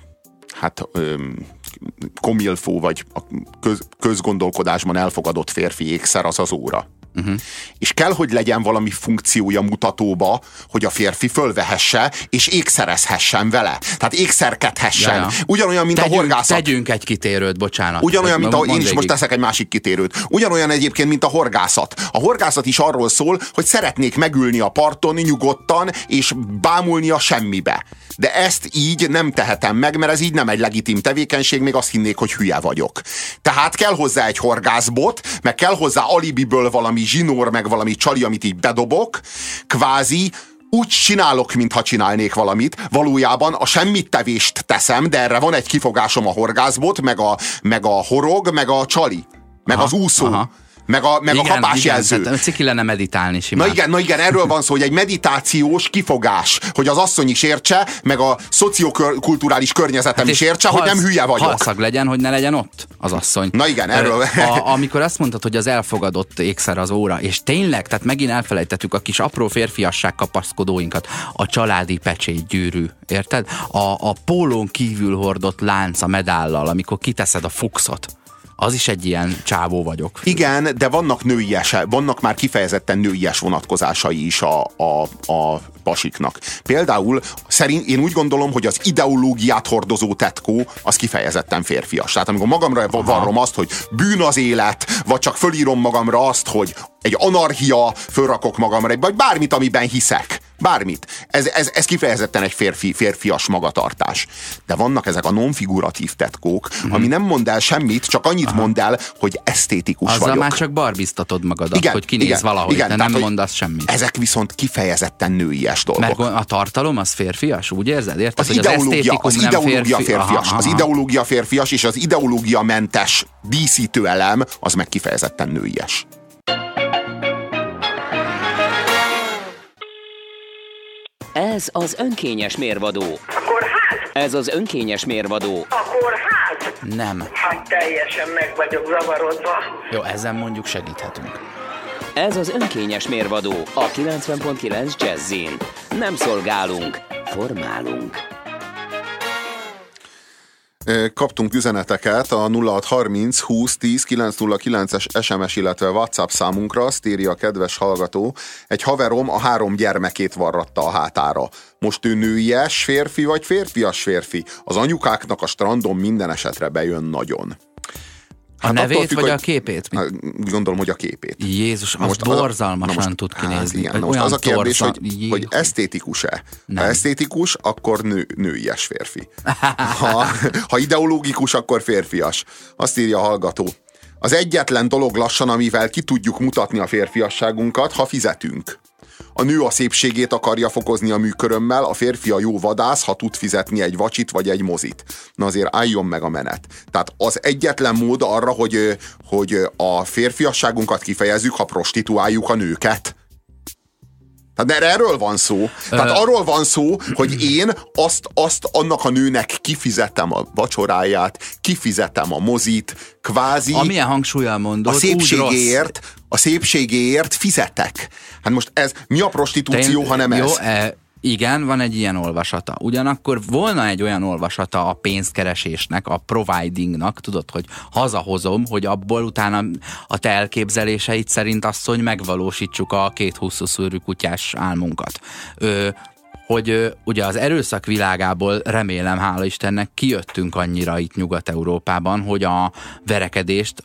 komilfó, vagy a közgondolkodásban elfogadott férfi ékszer az óra. És kell, hogy legyen valami funkciója mutatóba, hogy a férfi fölvehesse, és ékszerezhessen vele. Tehát ékszerkedhessen. Ja. Ugyanolyan, mint a horgászat. Tegyünk egy kitérőt, bocsánat. Ugyanolyan, mint én is most teszek egy másik kitérőt. Ugyanolyan egyébként, mint a horgászat. A horgászat is arról szól, hogy szeretnék megülni a parton nyugodtan, és bámulni a semmibe. De ezt így nem tehetem meg, mert ez így nem egy legitim tevékenység, még azt hinnék, hogy hülye vagyok. Tehát kell hozzá egy horgászbot, meg kell hozzá alibiből valami zsinór, meg valami csali, amit így bedobok, kvázi úgy csinálok, mintha csinálnék valamit. Valójában a semmittevést teszem, de erre van egy kifogásom, a horgászbot, meg a horog, meg a csali, meg az úszó. Meg a kapásjelző. Igen, ciki lenne meditálni simán. Na igen, erről van szó, hogy egy meditációs kifogás, hogy az asszony is értse, meg a szociokulturális környezetem is értse, hogy nem hülye vagyok. Halszag legyen, hogy ne legyen ott az asszony. Na igen, erről. Amikor azt mondtad, hogy az elfogadott ékszer az óra, és tényleg, tehát megint elfelejtettük a kis apró férfiasság kapaszkodóinkat, a családi pecsétgyűrű, érted? A pólón kívül hordott lánc a medállal, amikor kiteszed a fuxot. Az is egy ilyen csávó vagyok. Igen, de vannak már kifejezetten nőies vonatkozásai is a pasiknak. Például én úgy gondolom, hogy az ideológiát hordozó tetkó az kifejezetten férfias. Tehát amikor magamra varrom azt, hogy bűn az élet, vagy csak fölírom magamra azt, hogy egy anarchia, fölrakok magamra, vagy bármit, amiben hiszek. Bármit. Ez kifejezetten egy férfias magatartás. De vannak ezek a non-figuratív tetkók, ami nem mond el semmit, csak annyit mond el, hogy esztétikus azzal vagyok. Már csak barbiztatod magadat, hogy kinéz valahogy, de nem mondasz semmit. Ezek viszont kifejezetten nőies dolgok. Mert a tartalom az férfias, úgy érzed? Érted, az ideológia férfias. Az ideológia férfias, és az ideológia mentes díszítő elem, az meg kifejezetten nőies. Ez az önkényes mérvadó. Akkor hát? Ez az önkényes mérvadó. Akkor hát? Nem. Hát teljesen meg vagyok zavarodva. Jó, ezen mondjuk segíthetünk. Ez az önkényes mérvadó a 90.9 Jazzin. Nem szolgálunk, formálunk. Kaptunk üzeneteket a 0630 20 10 909-es SMS, illetve WhatsApp számunkra. Azt írja a kedves hallgató: egy haverom a 3 gyermekét varratta a hátára. Most ő nőies férfi vagy férfias férfi? Az anyukáknak a strandon minden esetre bejön nagyon. A nevét vagy a képét? Gondolom, hogy a képét. Jézus, az borzalmasan tud kinézni. Igen, most az a kérdés, hogy esztétikus-e? Ha esztétikus, akkor nőies férfi. Ha ideológikus, akkor férfias. Azt írja a hallgató. Az egyetlen dolog lassan, amivel ki tudjuk mutatni a férfiasságunkat, ha fizetünk. A nő a szépségét akarja fokozni a műkörömmel, a férfi a jó vadász, ha tud fizetni egy vacsit vagy egy mozit. Na azért álljon meg a menet. Tehát az egyetlen mód arra, hogy a férfiasságunkat kifejezzük, ha prostituáljuk a nőket. Tehát erről van szó. Tehát arról van szó, hogy én azt annak a nőnek kifizetem a vacsoráját, kifizetem a mozit, kvázi... Amilyen hangsúllyal mondod, a szépségéért fizetek. Hát most mi a prostitúció, ha nem ez? Igen, van egy ilyen olvasata. Ugyanakkor volna egy olyan olvasata a pénzkeresésnek, a providingnak, tudod, hogy hazahozom, hogy abból utána a te elképzeléseid szerint asszony megvalósítsuk a 2 hosszú szőrű kutyás álmunkat. Hogy ugye az erőszak világából remélem, hála Istennek, kijöttünk annyira itt Nyugat-Európában, hogy a verekedést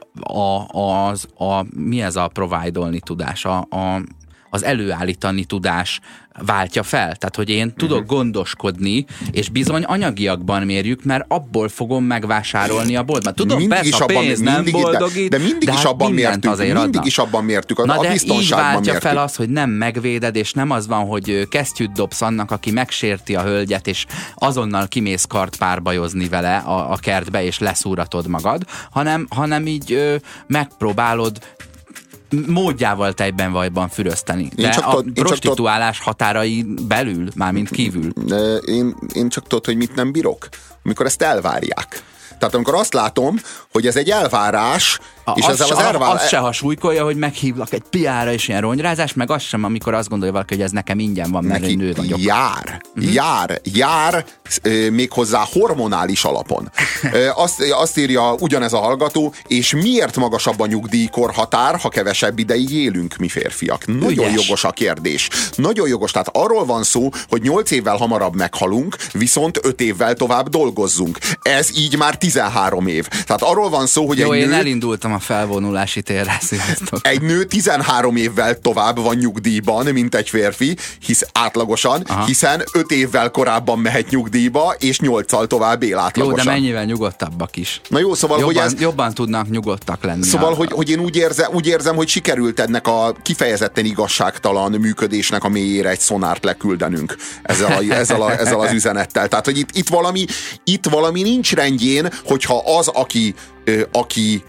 mi ez a provide-olni tudás, az előállítani tudás váltja fel. Tehát, hogy én tudok gondoskodni, és bizony anyagiakban mérjük, mert abból fogom megvásárolni a boltban. Tudom, persze a pénz nem boldogít, de mindig is abban mértük. Mindig is abban mértük. Na de így váltja fel az, hogy nem megvéded, és nem az van, hogy kesztyűt dobsz annak, aki megsérti a hölgyet, és azonnal kimész kart párbajozni vele a kertbe, és leszúratod magad, hanem így megpróbálod módjával tejben vajban fürözteni. De a prostituálás határai belül, mármint kívül. Én csak tudod, hogy mit nem bírok? Amikor ezt elvárják. Tehát amikor azt látom, hogy ez egy elvárás, és ezzel az elvárás... Az se, ha súlykolja, hogy egy piára és ilyen ronyrázás, meg az sem, amikor azt gondolja valaki, hogy ez nekem ingyen van, mert én nő vagyok. Jár, méghozzá hormonális alapon. Azt írja ugyanez a hallgató, és miért magasabb a nyugdíjkorhatár, ha kevesebb ideig élünk mi férfiak? Nagyon jogos a kérdés. Nagyon jogos. Tehát arról van szó, hogy 8 évvel hamarabb meghalunk, viszont 5 évvel tovább dolgozzunk. Ez így már 13 év. Tehát arról van szó, hogy én elindultam a felvonulási térre, sziasztok. Egy nő 13 évvel tovább van nyugdíjban, mint egy férfi, átlagosan, hiszen 5 évvel korábban mehet nyugdíjba, és 8-al tovább él átlagosan. Jó, de mennyivel nyugodtabbak is. Na jó, szóval, jobban tudnak nyugodtak lenni. Szóval, hogy én úgy érzem, hogy sikerült ennek a kifejezetten igazságtalan működésnek a mélyére egy szonárt leküldenünk ezzel az üzenettel. Tehát, hogy itt valami nincs rendjén, hogyha az, aki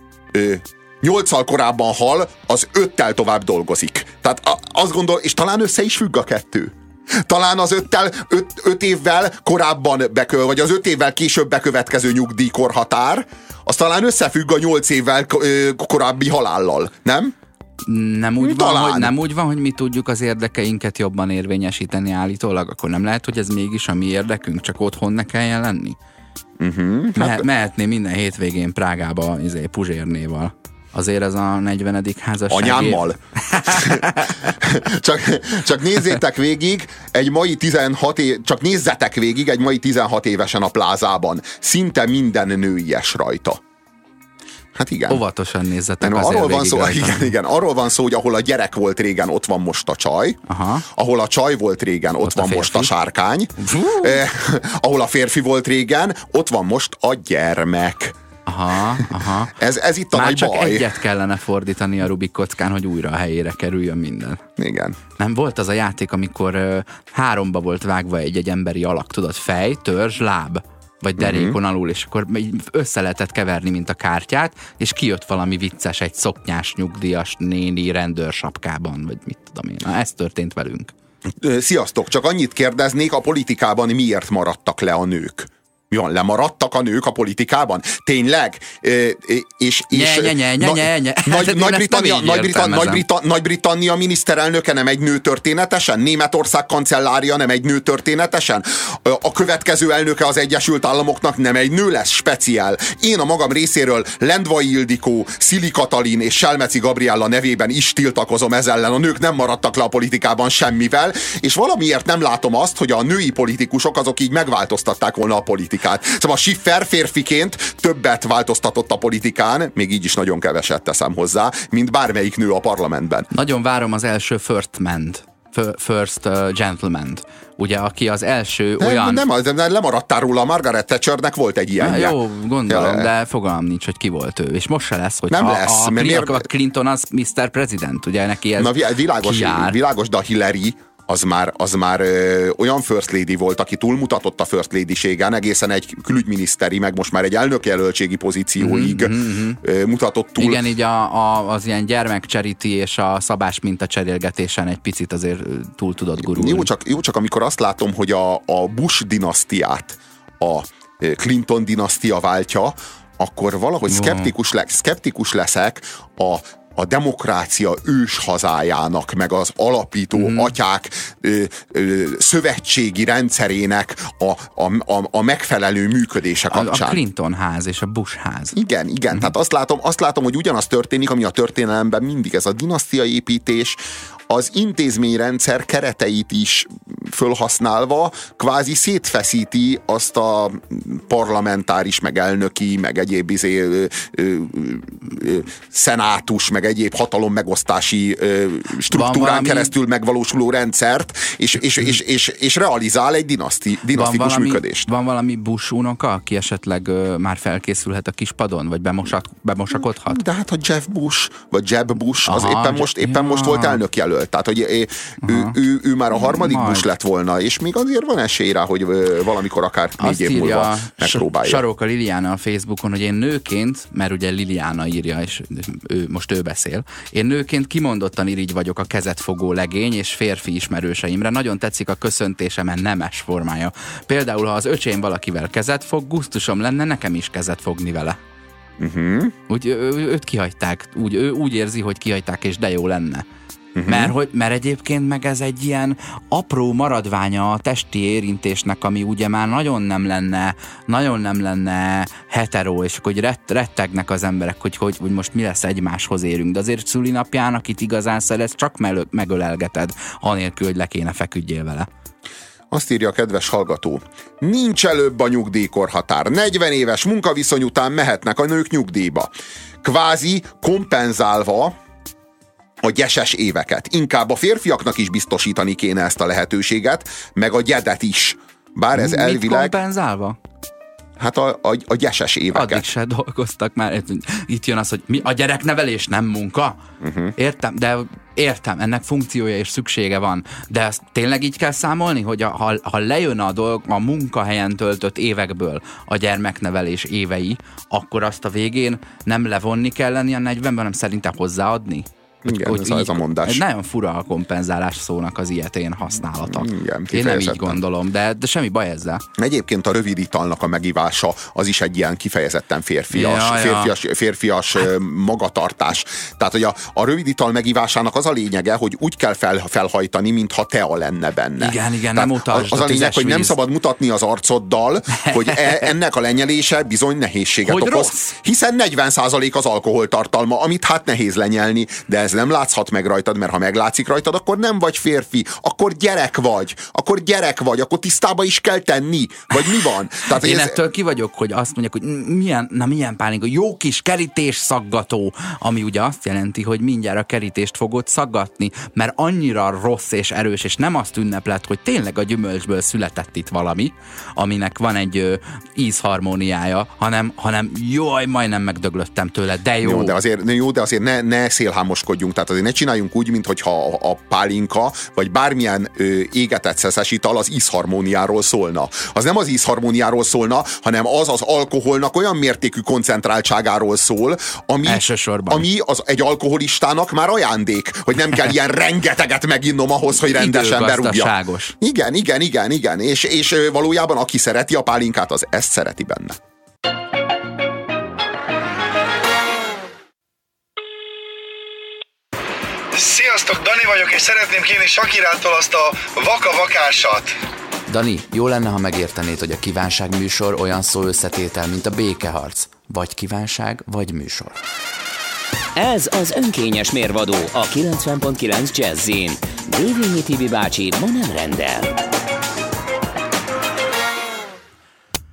8-al korábban hal, az 5-tel tovább dolgozik. Tehát azt gondol, és talán össze is függ a kettő. Talán az 5 évvel korábban vagy az 5 évvel később bekövetkező nyugdíjkorhatár, az talán összefügg a 8 évvel korábbi halállal, nem? Nem úgy van, hogy mi tudjuk az érdekeinket jobban érvényesíteni állítólag, akkor nem lehet, hogy ez mégis a mi érdekünk, csak otthon ne kelljen lenni? Mehetné minden hétvégén Prágába Puzsérnéval. Azért ez a 40. házasság. Anyámmal? csak nézzétek végig egy mai 16 évesen a plázában. Szinte minden nőies rajta. Hát igen. Óvatosan nézzetek arról van szó, igen, arról van szó, hogy ahol a gyerek volt régen, ott van most a csaj. Ahol a csaj volt régen, ott van most a sárkány. Ahol a férfi volt régen, ott van most a gyermek. Ez itt a már nagy csak baj. Egyet kellene fordítani a Rubik kockán, hogy újra a helyére kerüljön minden. Igen. Nem volt az a játék, amikor 3-ba volt vágva egy emberi alak, tudod, fej, törzs, láb, vagy derékon alul, és akkor össze lehetett keverni, mint a kártyát, és kijött valami vicces, egy szoknyás, nyugdíjas néni rendőrsapkában, vagy mit tudom én. Na, ez történt velünk. Sziasztok, csak annyit kérdeznék, a politikában miért maradtak le a nők? Mi van, lemaradtak a nők a politikában? Tényleg? Nagy-Britannia miniszterelnöke nem egy nő történetesen? Németország kancellárja nem egy nő történetesen? A következő elnöke az Egyesült Államoknak nem egy nő lesz speciál? Én a magam részéről Lendvai Ildikó, Szili Katalin és Selmeci Gabriella nevében is tiltakozom ez ellen. A nők nem maradtak le a politikában semmivel, és valamiért nem látom azt, hogy a női politikusok azok így megváltoztatták volna a politikát. politikát. Szóval Schiffer férfiként többet változtatott a politikán, még így is nagyon keveset teszem hozzá, mint bármelyik nő a parlamentben. Nagyon várom az első First Gentleman, ugye, aki az első olyan... Nem, lemaradtál róla, Margaret Thatchernek volt egy ilyenje. Jó, gondolom, de fogalmam nincs, hogy ki volt ő. És most se lesz, hogy nem lesz, a Clinton az Mr. President, ugye, neki ez világos, de a Hillary az már olyan First Lady volt, aki túlmutatott a First Lady-ségen, egészen egy külügyminiszteri, meg most már egy elnökjelöltségi pozícióig mutatott túl. Igen, így az ilyen gyermekcharity és a szabás minta cserélgetésen egy picit azért túl tudott gurulni. Jó, csak amikor azt látom, hogy a Bush dinasztiát a Clinton dinasztia váltja, akkor valahogy szkeptikus leszek a demokrácia őshazájának, meg az alapító atyák szövetségi rendszerének a megfelelő működése kapcsán. A Clinton ház és a Bush ház. Igen. Tehát azt látom, hogy ugyanaz történik, ami a történelemben mindig, ez a dinasztiaépítés, az intézményrendszer kereteit is fölhasználva kvázi szétfeszíti azt a parlamentáris, meg elnöki, meg egyéb szenátus, meg egyéb hatalommegosztási struktúrán keresztül megvalósuló rendszert, és realizál egy dinasztikus működést. Van valami Bush unoka, aki esetleg már felkészülhet a kispadon, vagy bemosakodhat? De hát a Jeff Bush, vagy Jeb Bush, az éppen most volt elnökjelölt. Tehát, hogy ő már a harmadik Bush lett volna, és még azért van esély rá, hogy valamikor akár 4 év múlva megpróbálja. Saróka Liliana a Facebookon, hogy én nőként, mert ugye Liliana írja, és most ő beszél, én nőként kimondottan irigy vagyok a kezetfogó legény és férfi ismerőseimre. Nagyon tetszik a köszöntésemen nemes formája. Például, ha az öcsém valakivel kezet fog, gusztusom lenne nekem is kezet fogni vele. Úgy őt kihagyták, ő úgy érzi, hogy kihagyták, és de jó lenne. Mert egyébként meg ez egy ilyen apró maradványa a testi érintésnek, ami ugye már nagyon nem lenne hetero, és hogy rettegnek az emberek, hogy most mi lesz, egymáshoz érünk. De azért szülinapján, akit igazán szeretsz, csak megölelgeted, anélkül, hogy le kéne feküdjél vele. Azt írja a kedves hallgató: nincs előbb a nyugdíjkorhatár. 40 éves munkaviszony után mehetnek a nők nyugdíjba. Kvázi kompenzálva a gyeses éveket. Inkább a férfiaknak is biztosítani kéne ezt a lehetőséget, meg a gyedet is. Bár ez elvileg... kompenzálva? Hát a gyeses éveket. Addig se dolgoztak már. Itt jön az, hogy a gyereknevelés nem munka. Értem, ennek funkciója és szüksége van. De ezt tényleg így kell számolni, hogy ha lejön a dolog a munkahelyen töltött évekből a gyermeknevelés évei, akkor azt a végén nem levonni kell lenni a 40-ben, hanem szerintem hozzáadni? Igen, ez a mondás. Nagyon fura a kompenzálás szónak az ilyetén használata. Igen, én nem így gondolom, de semmi baj ezzel. Egyébként a rövid italnak a megívása az is egy ilyen kifejezetten férfias magatartás. Tehát, hogy a rövid ital megívásának az a lényege, hogy úgy kell felhajtani, mintha tea lenne benne. Igen, nem utasd. Az a lényeg, hogy nem szabad mutatni az arcoddal, hogy ennek a lenyelése bizony nehézséget okoz. Rossz. Hiszen 40% az alkoholtartalma, amit hát nehéz lenyelni, de ez nem látszhat meg rajtad, mert ha meglátszik rajtad, akkor nem vagy férfi, akkor gyerek vagy, akkor tisztába is kell tenni, vagy mi van? Tehát én ettől ki vagyok, hogy azt mondják, hogy milyen pálinka, jó kis kerítés szaggató, ami ugye azt jelenti, hogy mindjárt a kerítést fogod szaggatni, mert annyira rossz és erős, és nem azt ünneplet, hogy tényleg a gyümölcsből született itt valami, aminek van egy ízharmóniája, hanem jaj, majdnem megdöglöttem tőle, de jó. Jó, de azért ne szélhámoskodjunk. Tehát azért ne csináljunk úgy, mintha a pálinka, vagy bármilyen égetett szeszes ital az ízharmóniáról szólna. Az nem az ízharmóniáról szólna, hanem az alkoholnak olyan mértékű koncentráltságáról szól, ami egy alkoholistának már ajándék, hogy nem kell ilyen rengeteget meginnom ahhoz, hogy rendesen berúgja. Igen. És valójában aki szereti a pálinkát, az ezt szereti benne. Sziasztok, Dani vagyok, és szeretném kérni Shakirától azt a vaka-vakásat. Dani, jó lenne, ha megértenéd, hogy a kívánság műsor olyan szó összetétel, mint a békeharc. Vagy kívánság, vagy műsor. Ez az önkényes mérvadó a 90.9 Jazzin. Dévényi Tibi bácsi ma nem rendel.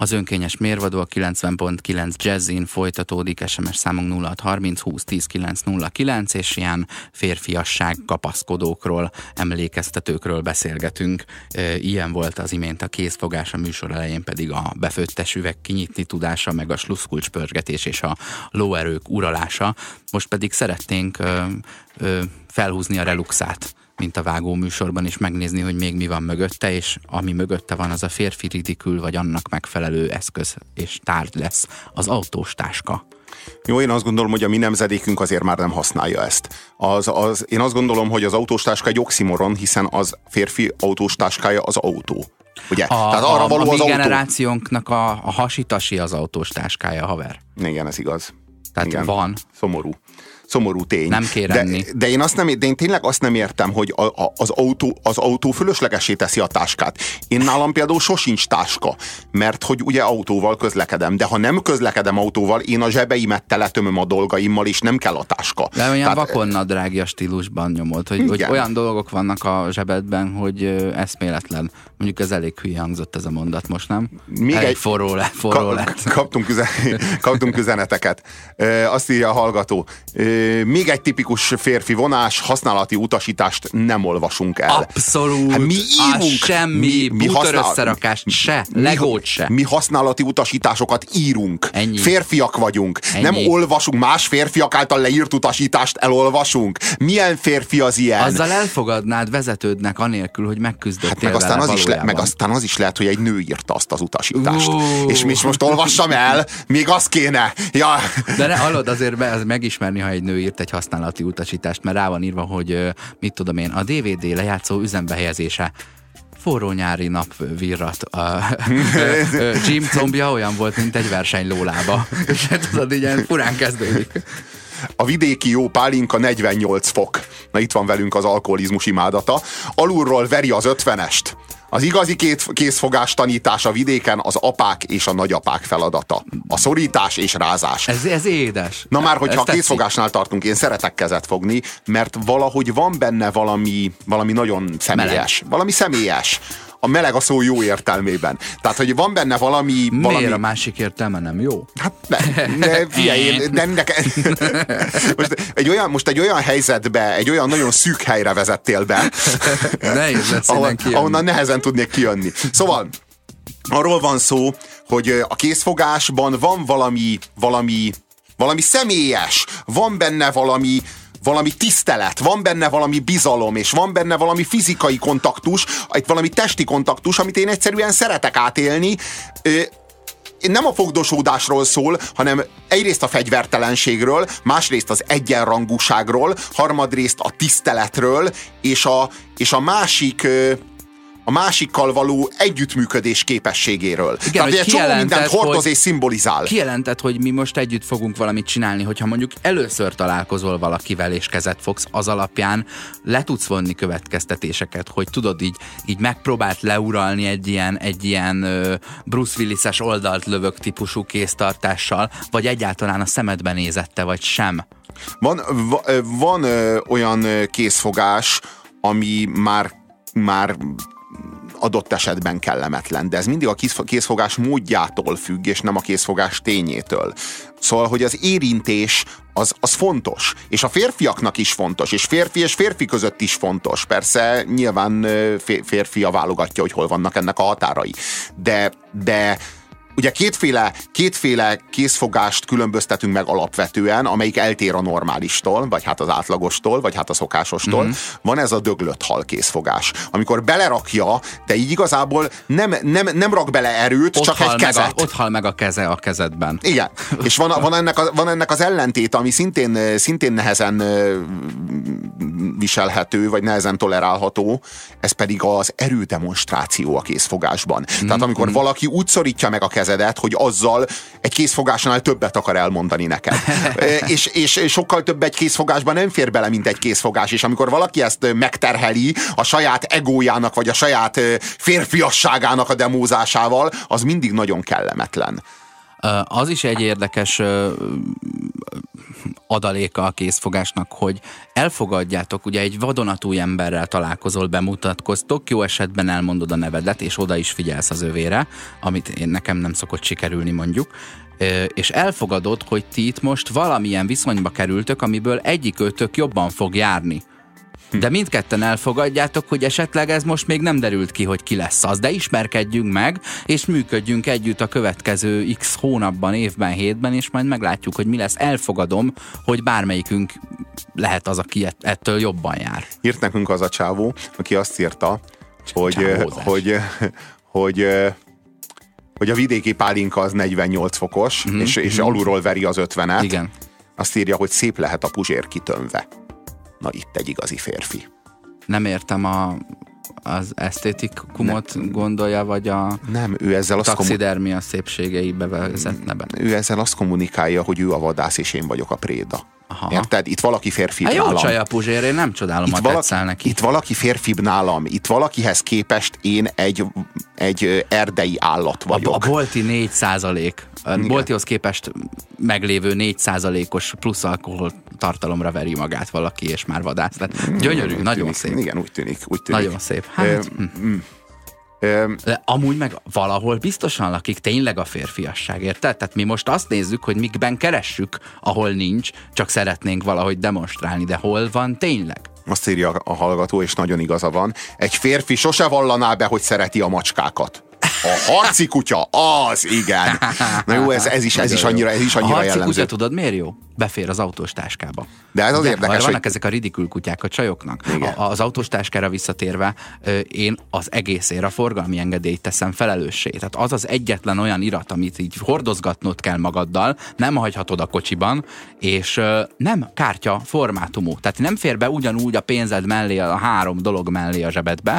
Az önkényes mérvadó a 90.9 Jazzin folytatódik, SMS számunk 0630 20 10 909, és ilyen férfiasság kapaszkodókról, emlékeztetőkről beszélgetünk. Ilyen volt az imént a kézfogás, a műsor elején pedig a befőttes üveg kinyitni tudása, meg a sluszkulcspörgetés és a lóerők uralása. Most pedig szeretnénk felhúzni a reluxát, mint a vágó műsorban, és megnézni, hogy még mi van mögötte, és ami mögötte van, az a férfi ridikül, vagy annak megfelelő eszköz és tárgy lesz, az autós táska. Jó, én azt gondolom, hogy a mi nemzedékünk azért már nem használja ezt. Én azt gondolom, hogy az autós táska egy oximoron, hiszen az férfi autós táskája az autó. Ugye? Tehát arra való a az mi autó. generációnknak a hasitasi az autós táskája, haver. Igen, ez igaz. Tehát igen. Van. Szomorú tény. Nem kér enni. De én tényleg azt nem értem, hogy az autó fölöslegessé teszi a táskát. Én nálam például sosincs táska, mert hogy ugye autóval közlekedem, de ha nem közlekedem autóval, én a zsebeimet teletömöm a dolgaimmal, és nem kell a táska. De olyan vakonnadrágja stílusban nyomod, hogy olyan dolgok vannak a zsebedben, hogy eszméletlen. Mondjuk ez elég hülye hangzott ez a mondat most, nem? Még egy forró lett. Kaptunk üzeneteket. Azt írja a hallgató. Még egy tipikus férfi vonás, használati utasítást nem olvasunk el. Abszolút. Hát mi írunk. Semmi bútorösszerakás se, legót se. Mi használati utasításokat írunk. Ennyi. Férfiak vagyunk. Ennyi. Nem olvasunk, más férfiak által leírt utasítást elolvasunk. Milyen férfi az ilyen? Azzal elfogadnád vezetődnek anélkül, hogy megküzdöttél meg aztán vele meg aztán az is lehet, hogy egy nő írta azt az utasítást. És most olvassam el, még az kéne. Ja. De ne hallod, azért megismerni, ha egy nő írt egy használati utasítást, mert rá van írva, hogy mit tudom én, a DVD lejátszó üzembe helyezése. Forró nyári napvirrat. Jim combja olyan volt, mint egy versenylólába. És tudod, így ilyen furán kezdődik. A vidéki jó pálinka 48 fok. Na itt van velünk az alkoholizmus imádata. Alulról veri az 50-est. Az igazi kézfogás tanítás a vidéken az apák és a nagyapák feladata. A szorítás és rázás. Ez édes. Na már, hogyha a kézfogásnál tartunk, én szeretek kezet fogni, mert valahogy van benne valami nagyon személyes. Meleg. Valami személyes. A meleg a szó jó értelmében. Tehát, hogy van benne valami... Miért a másik értelme nem jó? Hát figyelj, most egy olyan helyzetbe, egy olyan nagyon szűk helyre vezettél be, ahonnan nehezen tudnék kijönni. Szóval, arról van szó, hogy a kézfogásban van valami személyes, van benne valami tisztelet, van benne valami bizalom, és van benne valami fizikai kontaktus, valami testi kontaktus, amit én egyszerűen szeretek átélni. Nem a fogdosódásról szól, hanem egyrészt a fegyvertelenségről, másrészt az egyenrangúságról, harmadrészt a tiszteletről, és a másikkal való együttműködés képességéről. Igen, tehát egy csomó mindent hordoz és szimbolizál. Kijelentett, hogy mi most együtt fogunk valamit csinálni, hogyha mondjuk először találkozol valakivel és kezet fogsz, az alapján le tudsz vonni következtetéseket, hogy tudod, így megpróbált leuralni egy ilyen Bruce Willis-es oldalt lövök típusú kéztartással, vagy egyáltalán a szemedbe nézette, vagy sem. Van olyan kézfogás, ami már adott esetben kellemetlen, de ez mindig a kézfogás módjától függ, és nem a kézfogás tényétől. Szóval, hogy az érintés az fontos, és a férfiaknak is fontos, és férfi között is fontos. Persze nyilván férfi válogatja, hogy hol vannak ennek a határai. De ugye kétféle kézfogást különböztetünk meg alapvetően, amelyik eltér a normálistól, vagy hát az átlagostól, vagy hát a szokásostól. Mm-hmm. Van ez a döglött hal kézfogás. Amikor belerakja, de így igazából nem rak bele erőt, ott csak egy kezet. Ott hal meg a keze a kezedben. Igen. És van ennek az ellentét, ami szintén nehezen viselhető, vagy nehezen tolerálható, ez pedig az erődemonstráció a kézfogásban. Tehát amikor valaki úgy szorítja meg a kezedet, hogy azzal egy kézfogásnál többet akar elmondani neked. és sokkal több egy kézfogásban nem fér bele, mint egy kézfogás, és amikor valaki ezt megterheli a saját egójának, vagy a saját férfiasságának a demózásával, az mindig nagyon kellemetlen. Az is egy érdekes adaléka a készfogásnak, hogy elfogadjátok, ugye egy vadonatúj emberrel találkozol, bemutatkoztok, jó esetben elmondod a nevedet, és oda is figyelsz az övére, amit nekem nem szokott sikerülni mondjuk, és elfogadod, hogy ti itt most valamilyen viszonyba kerültök, amiből egyikőtök jobban fog járni. De mindketten elfogadjátok, hogy esetleg ez most még nem derült ki, hogy ki lesz az, de ismerkedjünk meg, és működjünk együtt a következő x hónapban, évben, hétben, és majd meglátjuk, hogy mi lesz. Elfogadom, hogy bármelyikünk lehet az, aki ettől jobban jár. Írt nekünk az a csávó, aki azt írta, hogy a vidéki pálinka az 48 fokos, és alulról veri az 50-et. Igen. Azt írja, hogy szép lehet a puzsér kitömve. Na itt egy igazi férfi. Nem értem az esztétikumot gondolja, vagy a nem, ő ezzel taxidermia szépségeibe vezetne be. Ő ezzel azt kommunikálja, hogy ő a vadász, és én vagyok a préda. Aha. Érted? Itt valaki férfibb nálam. Jó csaj a puzsér, én nem csodálom, ha tetszel neki. Itt valaki férfibb nálam. Itt valakihez képest én egy erdei állat vagyok. A bolti 4%. Boltihoz képest meglévő 4%-os plusz alkohol tartalomra veri magát valaki, és már vadász. Gyönyörű, nagyon tűnik, szép. Igen, úgy tűnik. Nagyon szép. Hát, de amúgy meg valahol biztosan lakik tényleg a férfiasság, érted? Tehát mi most azt nézzük, hogy mikben keressük, ahol nincs, csak szeretnénk valahogy demonstrálni, de hol van tényleg? Azt írja a hallgató, és nagyon igaza van. Egy férfi sose vallaná be, hogy szereti a macskákat. A harci kutya, az igen. Na jó, ez is annyira jellemző. A harci kutya tudod miért jó? Befér az autós táskába. De ez az érdekes, vannak ezek a ridikül kutyák a csajoknak. Az autós táskára visszatérve, én az egészére a forgalmi engedélyt teszem felelőssé. Tehát az az egyetlen olyan irat, amit így hordozgatnod kell magaddal, nem hagyhatod a kocsiban, és nem kártya formátumú. Tehát nem fér be ugyanúgy a pénzed mellé, a 3 dolog mellé a zsebedbe,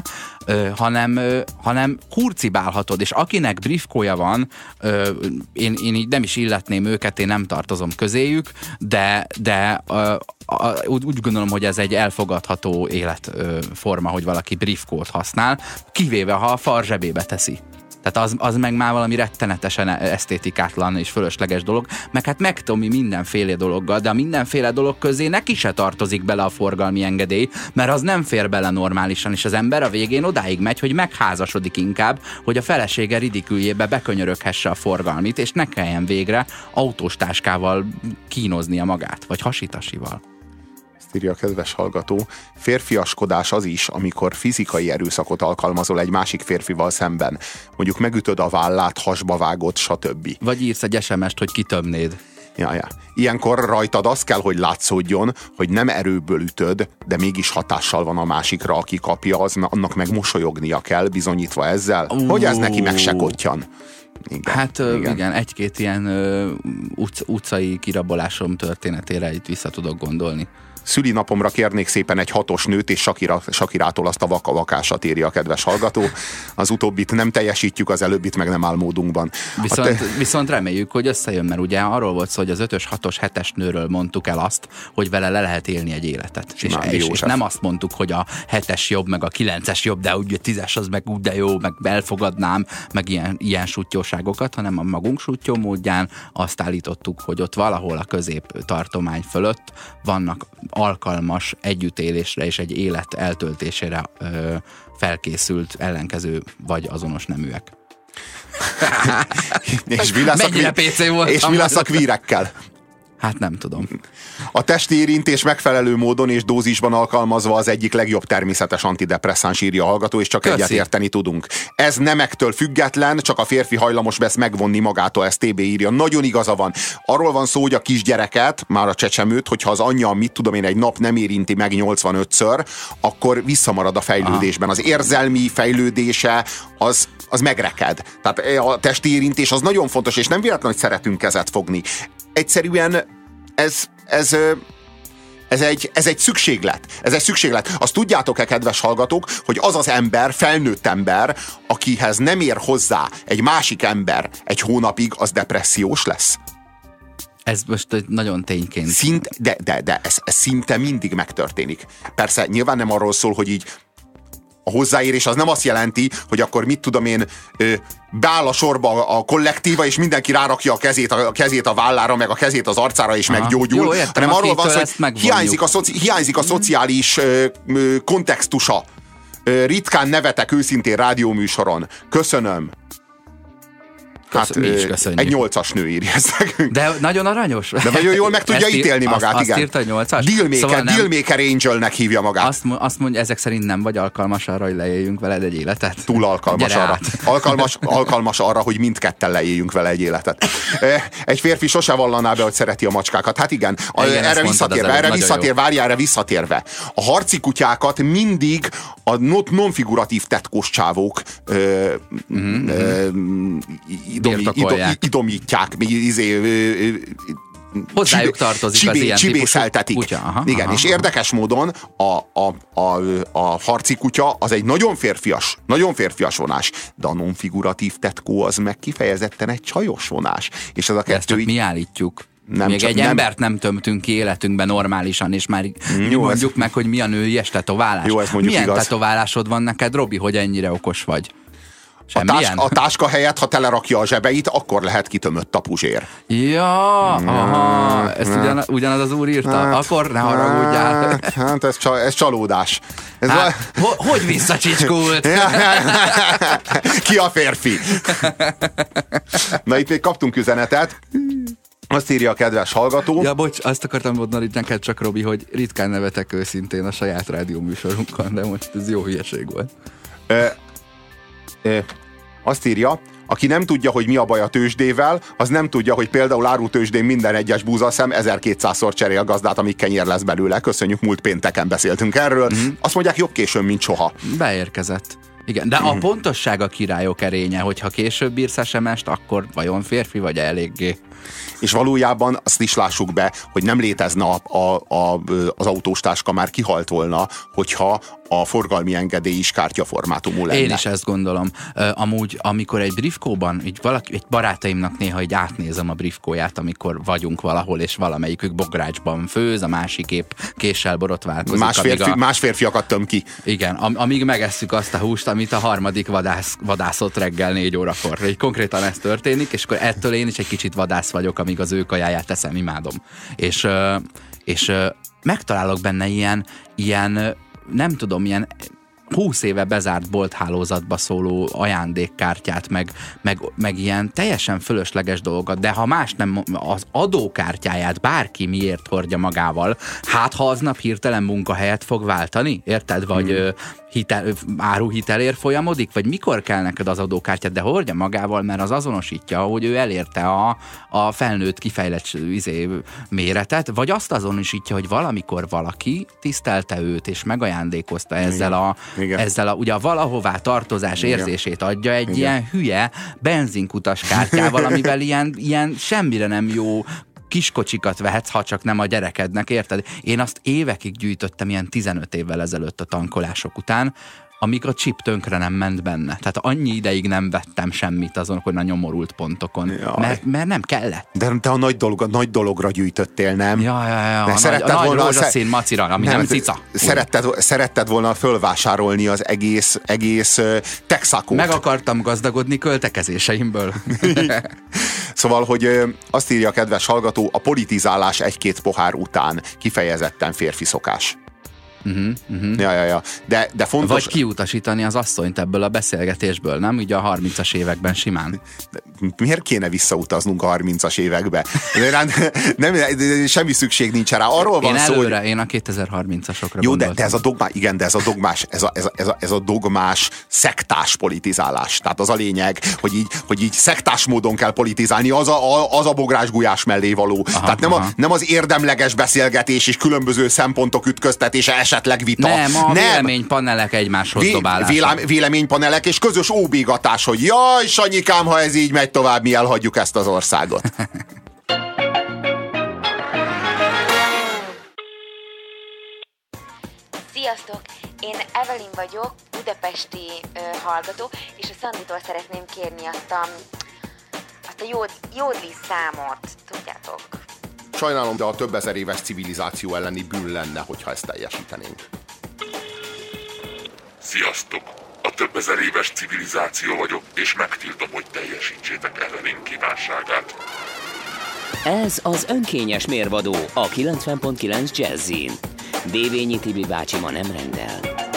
hanem hurcibálhatod, és akinek briefkója van, én így nem is illetném őket, én nem tartozom közéjük, de úgy gondolom, hogy ez egy elfogadható életforma, hogy valaki briefkót használ, kivéve ha a far zsebébe teszi. Tehát az meg már valami rettenetesen esztétikátlan és fölösleges dolog, meg hát megtomi mindenféle dologgal, de a mindenféle dolog közé neki se tartozik bele a forgalmi engedély, mert az nem fér bele normálisan, és az ember a végén odáig megy, hogy megházasodik inkább, hogy a felesége ridiküljébe bekönyöröghesse a forgalmit, és ne kelljen végre autós táskával kínoznia magát, vagy hasitasival. Írja a kedves hallgató, férfiaskodás az is, amikor fizikai erőszakot alkalmazol egy másik férfival szemben. Mondjuk megütöd a vállát, hasba vágod, stb. Vagy írsz egy SMS-t, hogy kitömnéd. Ja. Ilyenkor rajtad az kell, hogy látszódjon, hogy nem erőből ütöd, de mégis hatással van a másikra, aki kapja, annak meg mosolyognia kell, bizonyítva ezzel, hogy ez neki meg se kottyan. Igen, hát igen, egy-két ilyen utcai kirabolásom történetére itt vissza tudok gondolni. Szülinapomra kérnék szépen egy 6-os nőt, és Shakirától azt a vakavakásat, írja a kedves hallgató. Az utóbbit nem teljesítjük, az előbbit meg nem áll módunkban. Viszont reméljük, hogy összejön, mert ugye arról volt szó, hogy az 5-ös, 6-os, 7-es nőről mondtuk el azt, hogy vele le lehet élni egy életet. És nem azt mondtuk, hogy a 7-es jobb, meg a 9-es jobb, de úgy a 10-es az meg úgy de jó, meg elfogadnám, meg ilyen sútyóságokat, hanem a magunk sútyó módján azt állítottuk, hogy ott valahol a középtartomány fölött vannak alkalmas együttélésre és egy élet eltöltésére felkészült ellenkező vagy azonos neműek. Mennyire PC voltam? És mi lesz a kvírekkel? Hát nem tudom. A testi érintés megfelelő módon és dózisban alkalmazva az egyik legjobb természetes antidepresszáns, írja a hallgató, és csak egyet érteni tudunk. Ez nemektől független, csak a férfi hajlamos lesz megvonni magától, ezt TB írja. Nagyon igaza van. Arról van szó, hogy a kisgyereket, már a csecsemőt, hogyha az anyja, mit tudom én, egy nap nem érinti meg 85-ször, akkor visszamarad a fejlődésben. Az érzelmi fejlődése az megreked. Tehát a testi érintés az nagyon fontos, és nem véletlen, hogy szeretünk kezet fogni. Egyszerűen ez egy szükséglet. Ez egy szükséglet. Azt tudjátok-e, kedves hallgatók, hogy az az ember, felnőtt ember, akihez nem ér hozzá egy másik ember egy hónapig, az depressziós lesz? Ez most nagyon tényként. De ez szinte mindig megtörténik. Persze nyilván nem arról szól, hogy így A hozzáérés az nem azt jelenti, hogy akkor mit tudom én, beáll a sorba a kollektíva, és mindenki rárakja a kezét a vállára, meg a kezét az arcára, és meggyógyul. Jó, értem, hanem arról van szó, hogy hiányzik a szociális kontextusa. Ritkán nevetek őszintén rádióműsoron. Köszönöm. Hát mi is köszönjük. Egy 8-as nő írja ezt nekünk. De nagyon aranyos. De nagyon jól meg tudja ítélni magát, azt igen. Azt írta, 8-as? Dealmaker Angelnek hívja magát. Azt mondja, ezek szerint nem vagy alkalmas arra, hogy leéljünk veled egy életet? Túl alkalmas arra. Alkalmas arra, hogy mindketten leéljünk vele egy életet. Egy férfi sose vallaná be, hogy szereti a macskákat. Hát igen, erre visszatérve. A harci kutyákat mindig a non-figuratív tetkós csávók idomítják, hozzájuk tartozik az ilyen típusú kutya. Aha, igen, és érdekes módon a harci kutya az egy nagyon férfias vonás, de a non-figuratív tetkó az meg kifejezetten egy csajos vonás. És ez a kettő mi állítjuk. Még egy embert nem tömtünk ki életünkben normálisan, és már mondjuk meg, hogy mi a nőies tetoválás. Milyen tetoválásod van neked, Robi, hogy ennyire okos vagy? A táska helyett, ha telerakja a zsebeit, akkor lehet kitömött a puzsér. Ja, aha, ezt ugyanaz az úr írta. Akkor ne haragudjál. Hát ez csalódás. Hogy visszacsicskult? Ki a férfi? Na, itt még kaptunk üzenetet. Azt írja a kedves hallgató. Ja, bocs, azt akartam mondani neked csak, Robi, hogy ritkán nevetek őszintén a saját rádióműsorunkon, de most ez jó hülyeség volt. Azt írja, aki nem tudja, hogy mi a baj a tőzsdével, az nem tudja, hogy például árutőzsdén minden egyes búzaszem 1200-szor cserél gazdát, amíg kenyér lesz belőle. Köszönjük, múlt pénteken beszéltünk erről. Azt mondják, jobb későn, mint soha. Beérkezett. Igen, de a pontosság a királyok erénye, hogyha később írsz SMS-t, akkor vajon férfi vagy eléggé? És valójában azt is lássuk be, hogy nem létezne az autós táska, már kihalt volna, hogyha a forgalmi engedély is kártyaformátumú lenne. Én is ezt gondolom. Amúgy, amikor egy briefkóban, egy barátaimnak néha így átnézem a briefkóját, amikor vagyunk valahol, és valamelyikük bográcsban főz, a másik épp késsel borotválkozik. Más férfiakat töm ki. Igen, amíg megesszük azt a húst, amit a harmadik vadászott reggel 4 órakor. Így konkrétan ez történik, és akkor ettől én is egy kicsit vadász vagyok, amíg az ő kajáját teszem, imádom. És megtalálok benne ilyen nem tudom, ilyen 20 éve bezárt bolthálózatba szóló ajándékkártyát, meg ilyen teljesen fölösleges dolgokat, de ha más nem, az adókártyáját bárki miért hordja magával, hát ha aznap hirtelen munkahelyet fog váltani, érted? Vagy áruhitelért folyamodik, vagy mikor kell neked az adókártyát, de hordja magával, mert az azonosítja, hogy ő elérte a felnőtt kifejlett méretet, vagy azt azonosítja, hogy valamikor valaki tisztelte őt, és megajándékozta ezzel a ugye a valahová tartozás érzését adja egy ilyen hülye benzinkutas kártyával, amivel ilyen semmire nem jó kiskocsikat vehetsz, ha csak nem a gyerekednek, érted? Én azt évekig gyűjtöttem ilyen 15 évvel ezelőtt a tankolások után, amíg a chip tönkre nem ment benne. Tehát annyi ideig nem vettem semmit azon a nyomorult pontokon. Mert nem kellett. De te a nagy dologra gyűjtöttél, nem? Ja. A nagy rózsaszín macira, ami nem cica. Szeretted volna fölvásárolni az egész Texacót. Meg akartam gazdagodni költekezéseimből. Szóval, hogy azt írja a kedves hallgató, a politizálás 1-2 pohár után kifejezetten férfi szokás. Ja. De fontos... Vagy kiutasítani az asszonyt ebből a beszélgetésből, nem? Ugye a 30-as években simán. Miért kéne visszautaznunk a 30-as évekbe? Nem, semmi szükség nincs rá. Arról van szó, hogy... Én a 2030-asokra jó, de ez a dogmás, igen, de ez a dogmás szektás politizálás. Tehát az a lényeg, hogy így szektás módon kell politizálni, az a bográs-gulyás mellé való. Tehát nem az érdemleges beszélgetés és különböző szempontok ütköztetése, esetleg vita. Nem, véleménypanelek egymáshoz dobálása. Véleménypanelek és közös óbégatás, hogy jaj, Sanyikám, ha ez így megy tovább, mi elhagyjuk ezt az országot. Sziasztok! Én Evelyn vagyok, budapesti hallgató, és a Szanditól szeretném kérni azt a jódli számot, tudjátok? Sajnálom, de a több ezer éves civilizáció elleni bűn lenne, hogyha ezt teljesítenénk. Sziasztok! A több ezer éves civilizáció vagyok, és megtiltom, hogy teljesítsétek Evelyn kívánságát. Ez az önkényes mérvadó a 90.9 Jazzin. Dévényi Tibi bácsi ma nem rendel.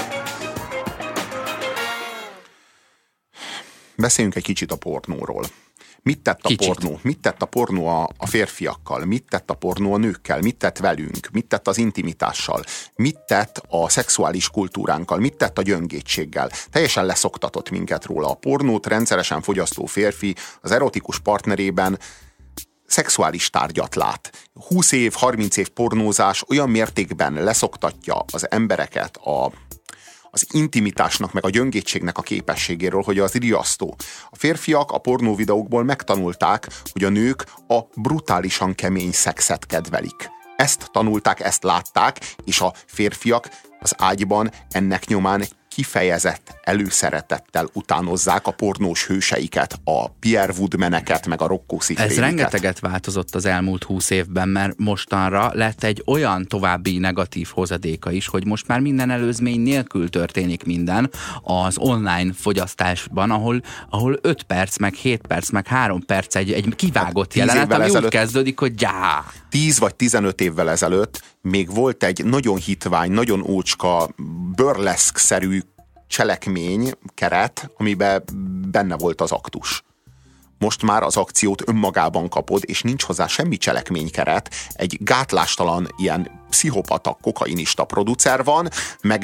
Beszéljünk egy kicsit a pornóról. Mit tett a pornó? Mit tett a pornó a férfiakkal? Mit tett a pornó a nőkkel? Mit tett velünk? Mit tett az intimitással? Mit tett a szexuális kultúránkkal? Mit tett a gyöngétséggel? Teljesen leszoktatott minket róla. A pornót rendszeresen fogyasztó férfi az erotikus partnerében szexuális tárgyat lát. 20 év, 30 év pornózás olyan mértékben leszoktatja az embereket az intimitásnak, meg a gyöngétségnek a képességéről, hogy az riasztó. A férfiak a pornóvideókból megtanulták, hogy a nők a brutálisan kemény szexet kedvelik. Ezt tanulták, ezt látták, és a férfiak az ágyban ennek nyomán kifejezett előszeretettel utánozzák a pornós hőseiket, a Pierre Woodmaneket, meg a Rocco Siffrediket. Ez rengeteget változott az elmúlt 20 évben, mert mostanra lett egy olyan további negatív hozadéka is, hogy most már minden előzmény nélkül történik minden az online fogyasztásban, ahol 5 perc, meg 7 perc, meg 3 perc egy kivágott jelenet, ami úgy kezdődik, hogy gyá! 10 vagy 15 évvel ezelőtt még volt egy nagyon hitvány, nagyon ócska, burleszk-szerű cselekmény, keret, amiben benne volt az aktus. Most már az akciót önmagában kapod, és nincs hozzá semmi cselekménykeret. Egy gátlástalan ilyen pszichopata, kokainista producer van, meg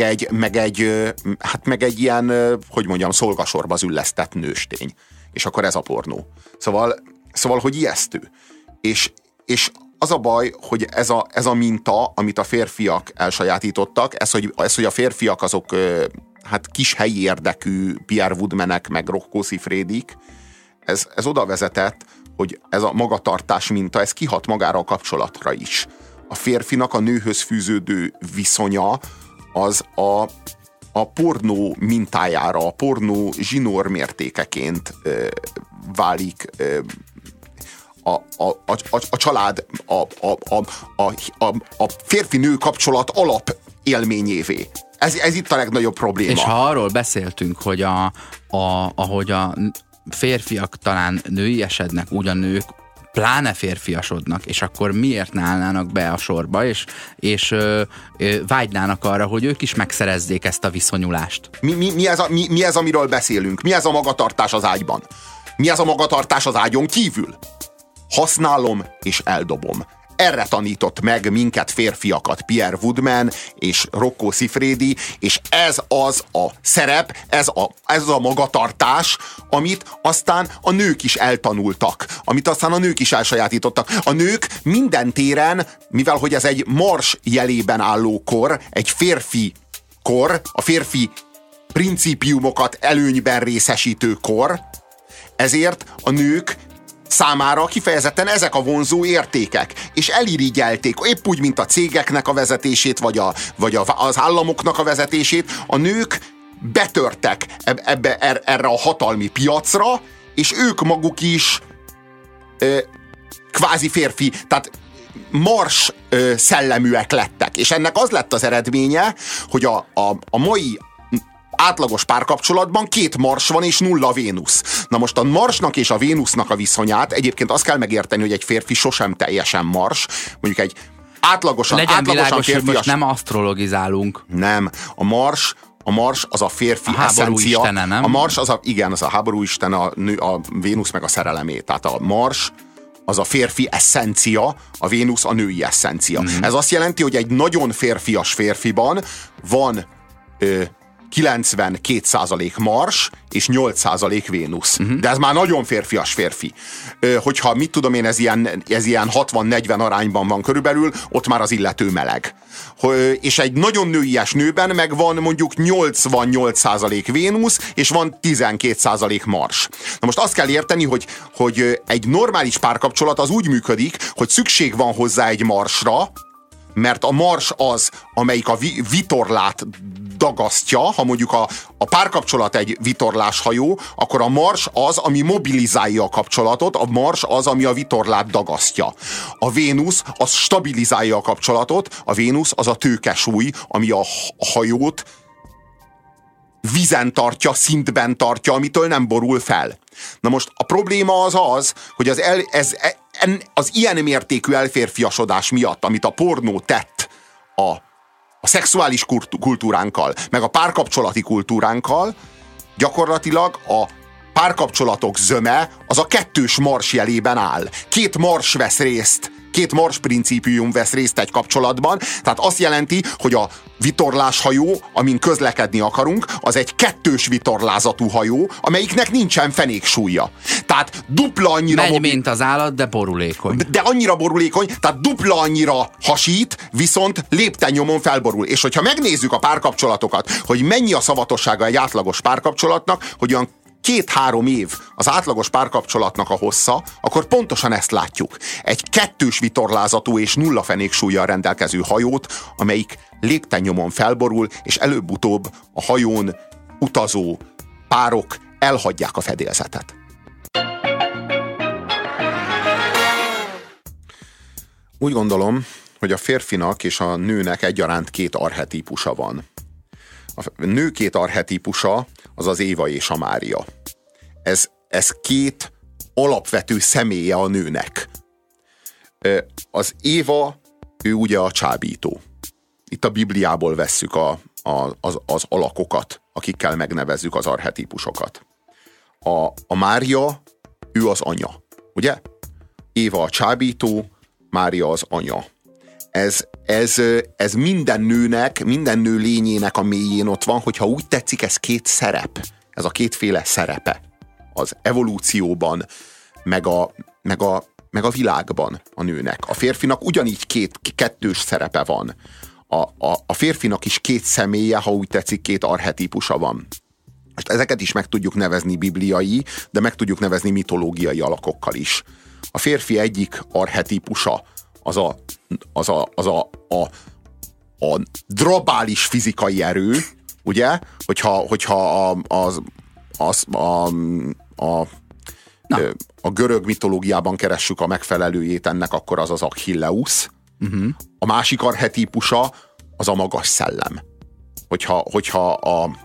egy ilyen, hogy mondjam, szolgasorba züllesztett nőstény. És akkor ez a pornó. Szóval hogy ijesztő. És az a baj, hogy ez a minta, amit a férfiak elsajátítottak, ez, hogy a férfiak azok kis helyi érdekű Pierre Woodmanek, meg Rocco Siffredik, ez oda vezetett, hogy ez a magatartás minta, ez kihat magára a kapcsolatra is. A férfinak a nőhöz fűződő viszonya az a pornó mintájára, a pornó zsinór mértékeként válik a család, a férfi-nő kapcsolat alap élményévé. Ez itt a legnagyobb probléma. És ha arról beszéltünk, hogy ahogy a férfiak talán nőiesednek, úgy a nők pláne férfiasodnak, és akkor miért ne állnának be a sorba, és vágynának arra, hogy ők is megszerezzék ezt a viszonyulást. Mi ez, amiről beszélünk? Mi ez a magatartás az ágyban? Mi ez a magatartás az ágyon kívül? Használom és eldobom. Erre tanított meg minket férfiakat Pierre Woodman és Rocco Siffredi, és ez az a szerep, ez a magatartás, amit aztán a nők is eltanultak, amit aztán a nők is elsajátítottak. A nők minden téren, mivel hogy ez egy mars jelében álló kor, egy férfi kor, a férfi principiumokat előnyben részesítő kor, ezért a nők számára kifejezetten ezek a vonzó értékek, és elirigyelték, épp úgy, mint a cégeknek a vezetését, vagy az államoknak a vezetését, a nők betörtek erre a hatalmi piacra, és ők maguk is kvázi férfi, tehát mars szelleműek lettek, és ennek az lett az eredménye, hogy a mai átlagos párkapcsolatban 2 Mars van és 0 Vénusz. Na most a Marsnak és a Vénusznak a viszonyát, egyébként azt kell megérteni, hogy egy férfi sosem teljesen Mars, mondjuk egy átlagosan világos, férfias... Most nem asztrologizálunk. Nem, a Mars az a férfi eszencia. Istene, nem? A Mars az az a háború isten, a Vénusz meg a szerelemé. Tehát a Mars az a férfi eszencia, a Vénusz a női eszencia. Ez azt jelenti, hogy egy nagyon férfias férfiban van 92% Mars és 8% Vénusz. De ez már nagyon férfias férfi. Hogyha, mit tudom én, ez ilyen 60-40 arányban van körülbelül, ott már az illető meleg. És egy nagyon nőies nőben meg van mondjuk 88% Vénusz, és van 12% Mars. Na most azt kell érteni, hogy egy normális párkapcsolat az úgy működik, hogy szükség van hozzá egy Marsra, mert a Mars az, amelyik a vitorlát dagasztja, ha mondjuk a párkapcsolat egy vitorláshajó, akkor a Mars az, ami mobilizálja a kapcsolatot, a Mars az, ami a vitorlát dagasztja. A Vénusz az stabilizálja a kapcsolatot, a Vénusz az a tőkesúly, ami a hajót vízen tartja, szintben tartja, amitől nem borul fel. Na most a probléma az, hogy az ilyen mértékű elférfiasodás miatt, amit a pornó tett a szexuális kultúránkkal, meg a párkapcsolati kultúránkkal, gyakorlatilag a párkapcsolatok zöme az a kettős mars jelében áll. Két mars principium vesz részt egy kapcsolatban, tehát azt jelenti, hogy a vitorláshajó, amin közlekedni akarunk, az egy kettős vitorlázatú hajó, amelyiknek nincsen fenéksúlya. Tehát dupla annyira... Megy, mint az állat, de borulékony. De annyira borulékony, tehát dupla annyira hasít, viszont léptennyomon felborul. És hogyha megnézzük a párkapcsolatokat, hogy mennyi a szavatossága egy átlagos párkapcsolatnak, hogy olyan 2-3 év az átlagos párkapcsolatnak a hossza, akkor pontosan ezt látjuk. Egy kettős vitorlázatú és nulla fenéksúllyal rendelkező hajót, amelyik léptennyomon felborul, és előbb-utóbb a hajón utazó párok elhagyják a fedélzetet. Úgy gondolom, hogy a férfinak és a nőnek egyaránt 2 archetípusa van. A nő 2 archetípusa az az Éva és a Mária. Ez 2 alapvető személye a nőnek. Az Éva, ő ugye a csábító. Itt a Bibliából vesszük az alakokat, akikkel megnevezzük az archetípusokat. A Mária, ő az anya, ugye? Éva a csábító, Mária az anya. Ez minden nőnek, minden nő lényének a mélyén ott van, hogyha úgy tetszik, ez 2 szerep. Ez a 2 szerepe. Az evolúcióban, meg a világban a nőnek. A férfinak ugyanígy 2 szerepe van. A férfinak is 2 személye, ha úgy tetszik, 2 archetípusa van. Most ezeket is meg tudjuk nevezni bibliai, de meg tudjuk nevezni mitológiai alakokkal is. A férfi egyik archetípusa a drabális fizikai erő, ugye? Hogyha a görög mitológiában keressük a megfelelőjét ennek, akkor az az Achilleus. A másik archetípusa az a magas szellem. Hogyha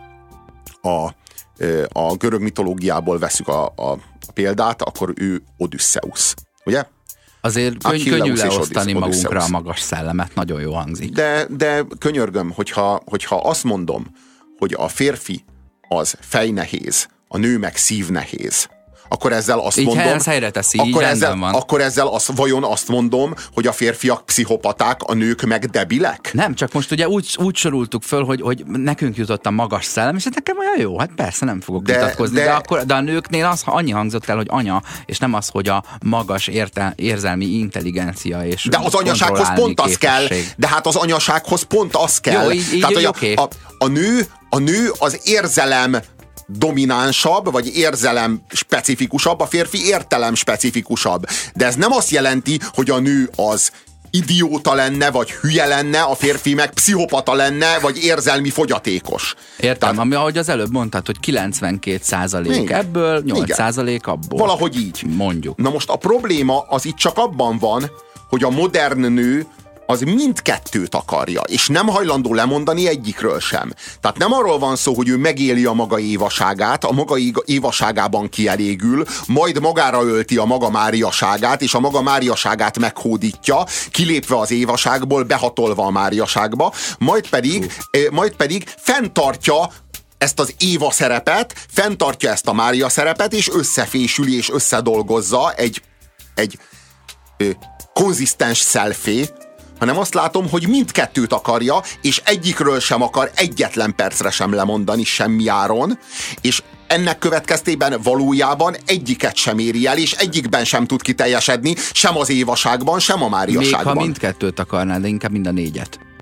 a görög mitológiából veszük a példát, akkor ő Odysseus, ugye? Azért könnyű leosztani magunkra a magas szellemet, nagyon jó hangzik. De könyörgöm, hogyha azt mondom, hogy a férfi az fejnehéz, a nő meg szívnehéz, akkor ezzel azt mondom, akkor ezzel vajon azt mondom, hogy a férfiak pszichopaták, a nők meg debilek? Nem, csak most ugye úgy sorultuk föl, hogy nekünk jutott a magas szellem, és nekem olyan jó, hát persze nem fogok vitatkozni, de a nőknél annyi hangzott el, hogy anya, és nem az, hogy a magas érzelmi intelligencia és de az anyasághoz pont az kell, de hát az anyasághoz pont az kell. Jó, így tehát, okay. A nő az érzelem dominánsabb, vagy érzelem specifikusabb, a férfi értelem specifikusabb. De ez nem azt jelenti, hogy a nő az idióta lenne, vagy hülye lenne, a férfi meg pszichopata lenne, vagy érzelmi fogyatékos. Értem, tehát, ahogy az előbb mondtad, hogy 92% ebből, 8% abból. Valahogy így. Mondjuk. Na most a probléma az itt csak abban van, hogy a modern nő az mindkettőt akarja, és nem hajlandó lemondani egyikről sem. Tehát nem arról van szó, hogy ő megéli a maga évaságát, a maga évaságában kielégül, majd magára ölti a maga máriaságát, és a maga máriaságát meghódítja, kilépve az évaságból, behatolva a máriaságba, majd pedig fenntartja ezt az Éva szerepet, fenntartja ezt a Mária szerepet, és összefésüli, és összedolgozza egy konzisztens szelfé, hanem azt látom, hogy mindkettőt akarja, és egyikről sem akar egyetlen percre sem lemondani semmi áron, és ennek következtében valójában egyiket sem éri el, és egyikben sem tud kiteljesedni, sem az évaságban, sem a máriaságban. Még ha mindkettőt akarnád, de inkább mind a 4.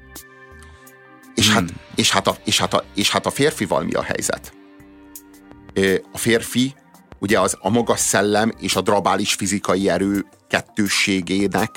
És hát a férfival mi a helyzet? A férfi ugye a magas szellem és a drabális fizikai erő kettősségének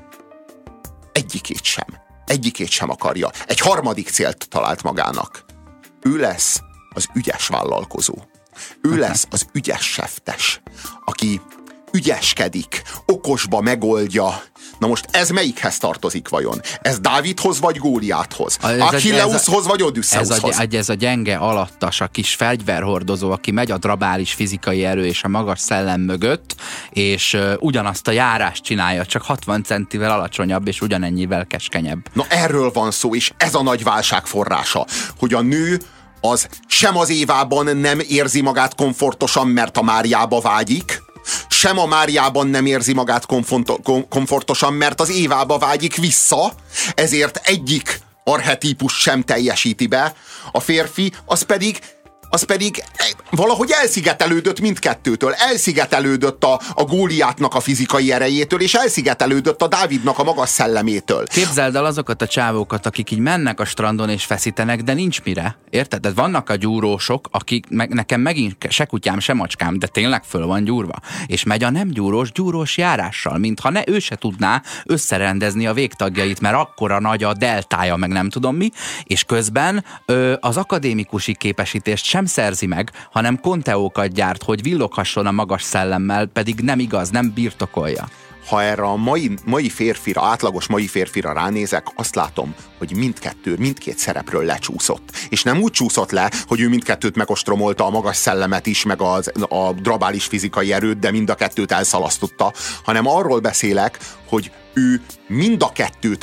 egyikét sem akarja. Egy harmadik célt talált magának. Ő lesz az ügyes vállalkozó. Ő lesz az ügyes seftes, aki ügyeskedik, okosba megoldja, Na most ez melyikhez tartozik vajon? Ez Dávidhoz vagy Góliáthoz? Achilleushoz vagy Odüsszeuszhoz? Ez a gyenge, alattas, a kis fegyverhordozó, aki megy a drabális fizikai erő és a magas szellem mögött, és ugyanazt a járást csinálja, csak 60 centivel alacsonyabb, és ugyanennyivel keskenyebb. Na erről van szó, és ez a nagy válság forrása, hogy a nő az sem az Évában nem érzi magát komfortosan, mert a Máriába vágyik, sem a Máriában nem érzi magát komfortosan, mert az Évába vágyik vissza, ezért egyik archetípus sem teljesíti be, a férfi az pedig valahogy elszigetelődött mindkettőtől. Elszigetelődött a Góliátnak a fizikai erejétől, és elszigetelődött a Dávidnak a magas szellemétől. Képzeld el azokat a csávókat, akik így mennek a strandon és feszítenek, de nincs mire. Érted? De vannak a gyúrósok, akik nekem megint se kutyám, se macskám, de tényleg föl van gyúrva. És megy a nem gyúrós járással, mintha ő se tudná összerendezni a végtagjait, mert akkora nagy a deltája, meg nem tudom mi, és közben az akadémikusi képesítést sem szerzi meg, hanem konteókat gyárt, hogy villoghasson a magas szellemmel, pedig nem igaz, nem birtokolja. Ha erre a mai férfira, átlagos mai férfira ránézek, azt látom, hogy mindkét szerepről lecsúszott. És nem úgy csúszott le, hogy ő mindkettőt megostromolta, a magas szellemet is, meg a drabális fizikai erőt, de mind a kettőt elszalasztotta, hanem arról beszélek, hogy ő mind a kettőt,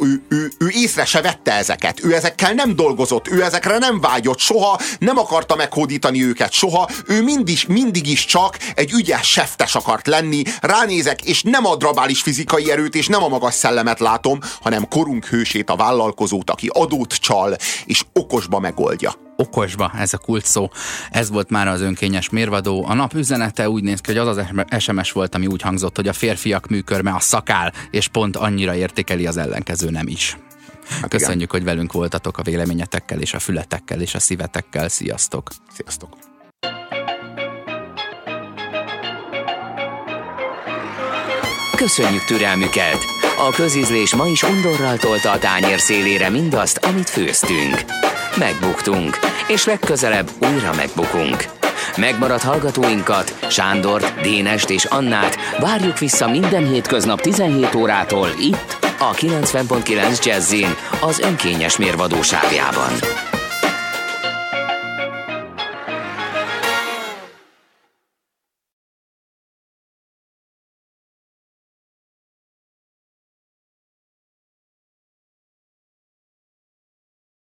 ő észre se vette ezeket, ő ezekkel nem dolgozott, ő ezekre nem vágyott, soha nem akarta meghódítani őket, soha, ő mindig is csak egy ügyes seftes akart lenni, ránézek, és nem a drabális fizikai erőt, és nem a magas szellemet látom, hanem korunk hősét, a vállalkozót, aki adót csal, és okosba megoldja. Okosba, ez a kult szó. Ez volt már az önkényes mérvadó. A nap üzenete úgy néz ki, hogy az SMS volt, ami úgy hangzott, hogy a férfiak műkörme a szakál, és pont annyira értékeli az ellenkező nem is. Köszönjük, hogy velünk voltatok a véleményetekkel, és a fületekkel, és a szívetekkel. Sziasztok! Sziasztok! Köszönjük türelmüket! A közízlés ma is undorral tolta a tányér szélére mindazt, amit főztünk. Megbuktunk, és legközelebb újra megbukunk. Megmaradt hallgatóinkat, Sándort, Dénest és Annát várjuk vissza minden hétköznap 17 órától itt, a 90.9 Jazzin, az önkényes mérvadóságjában.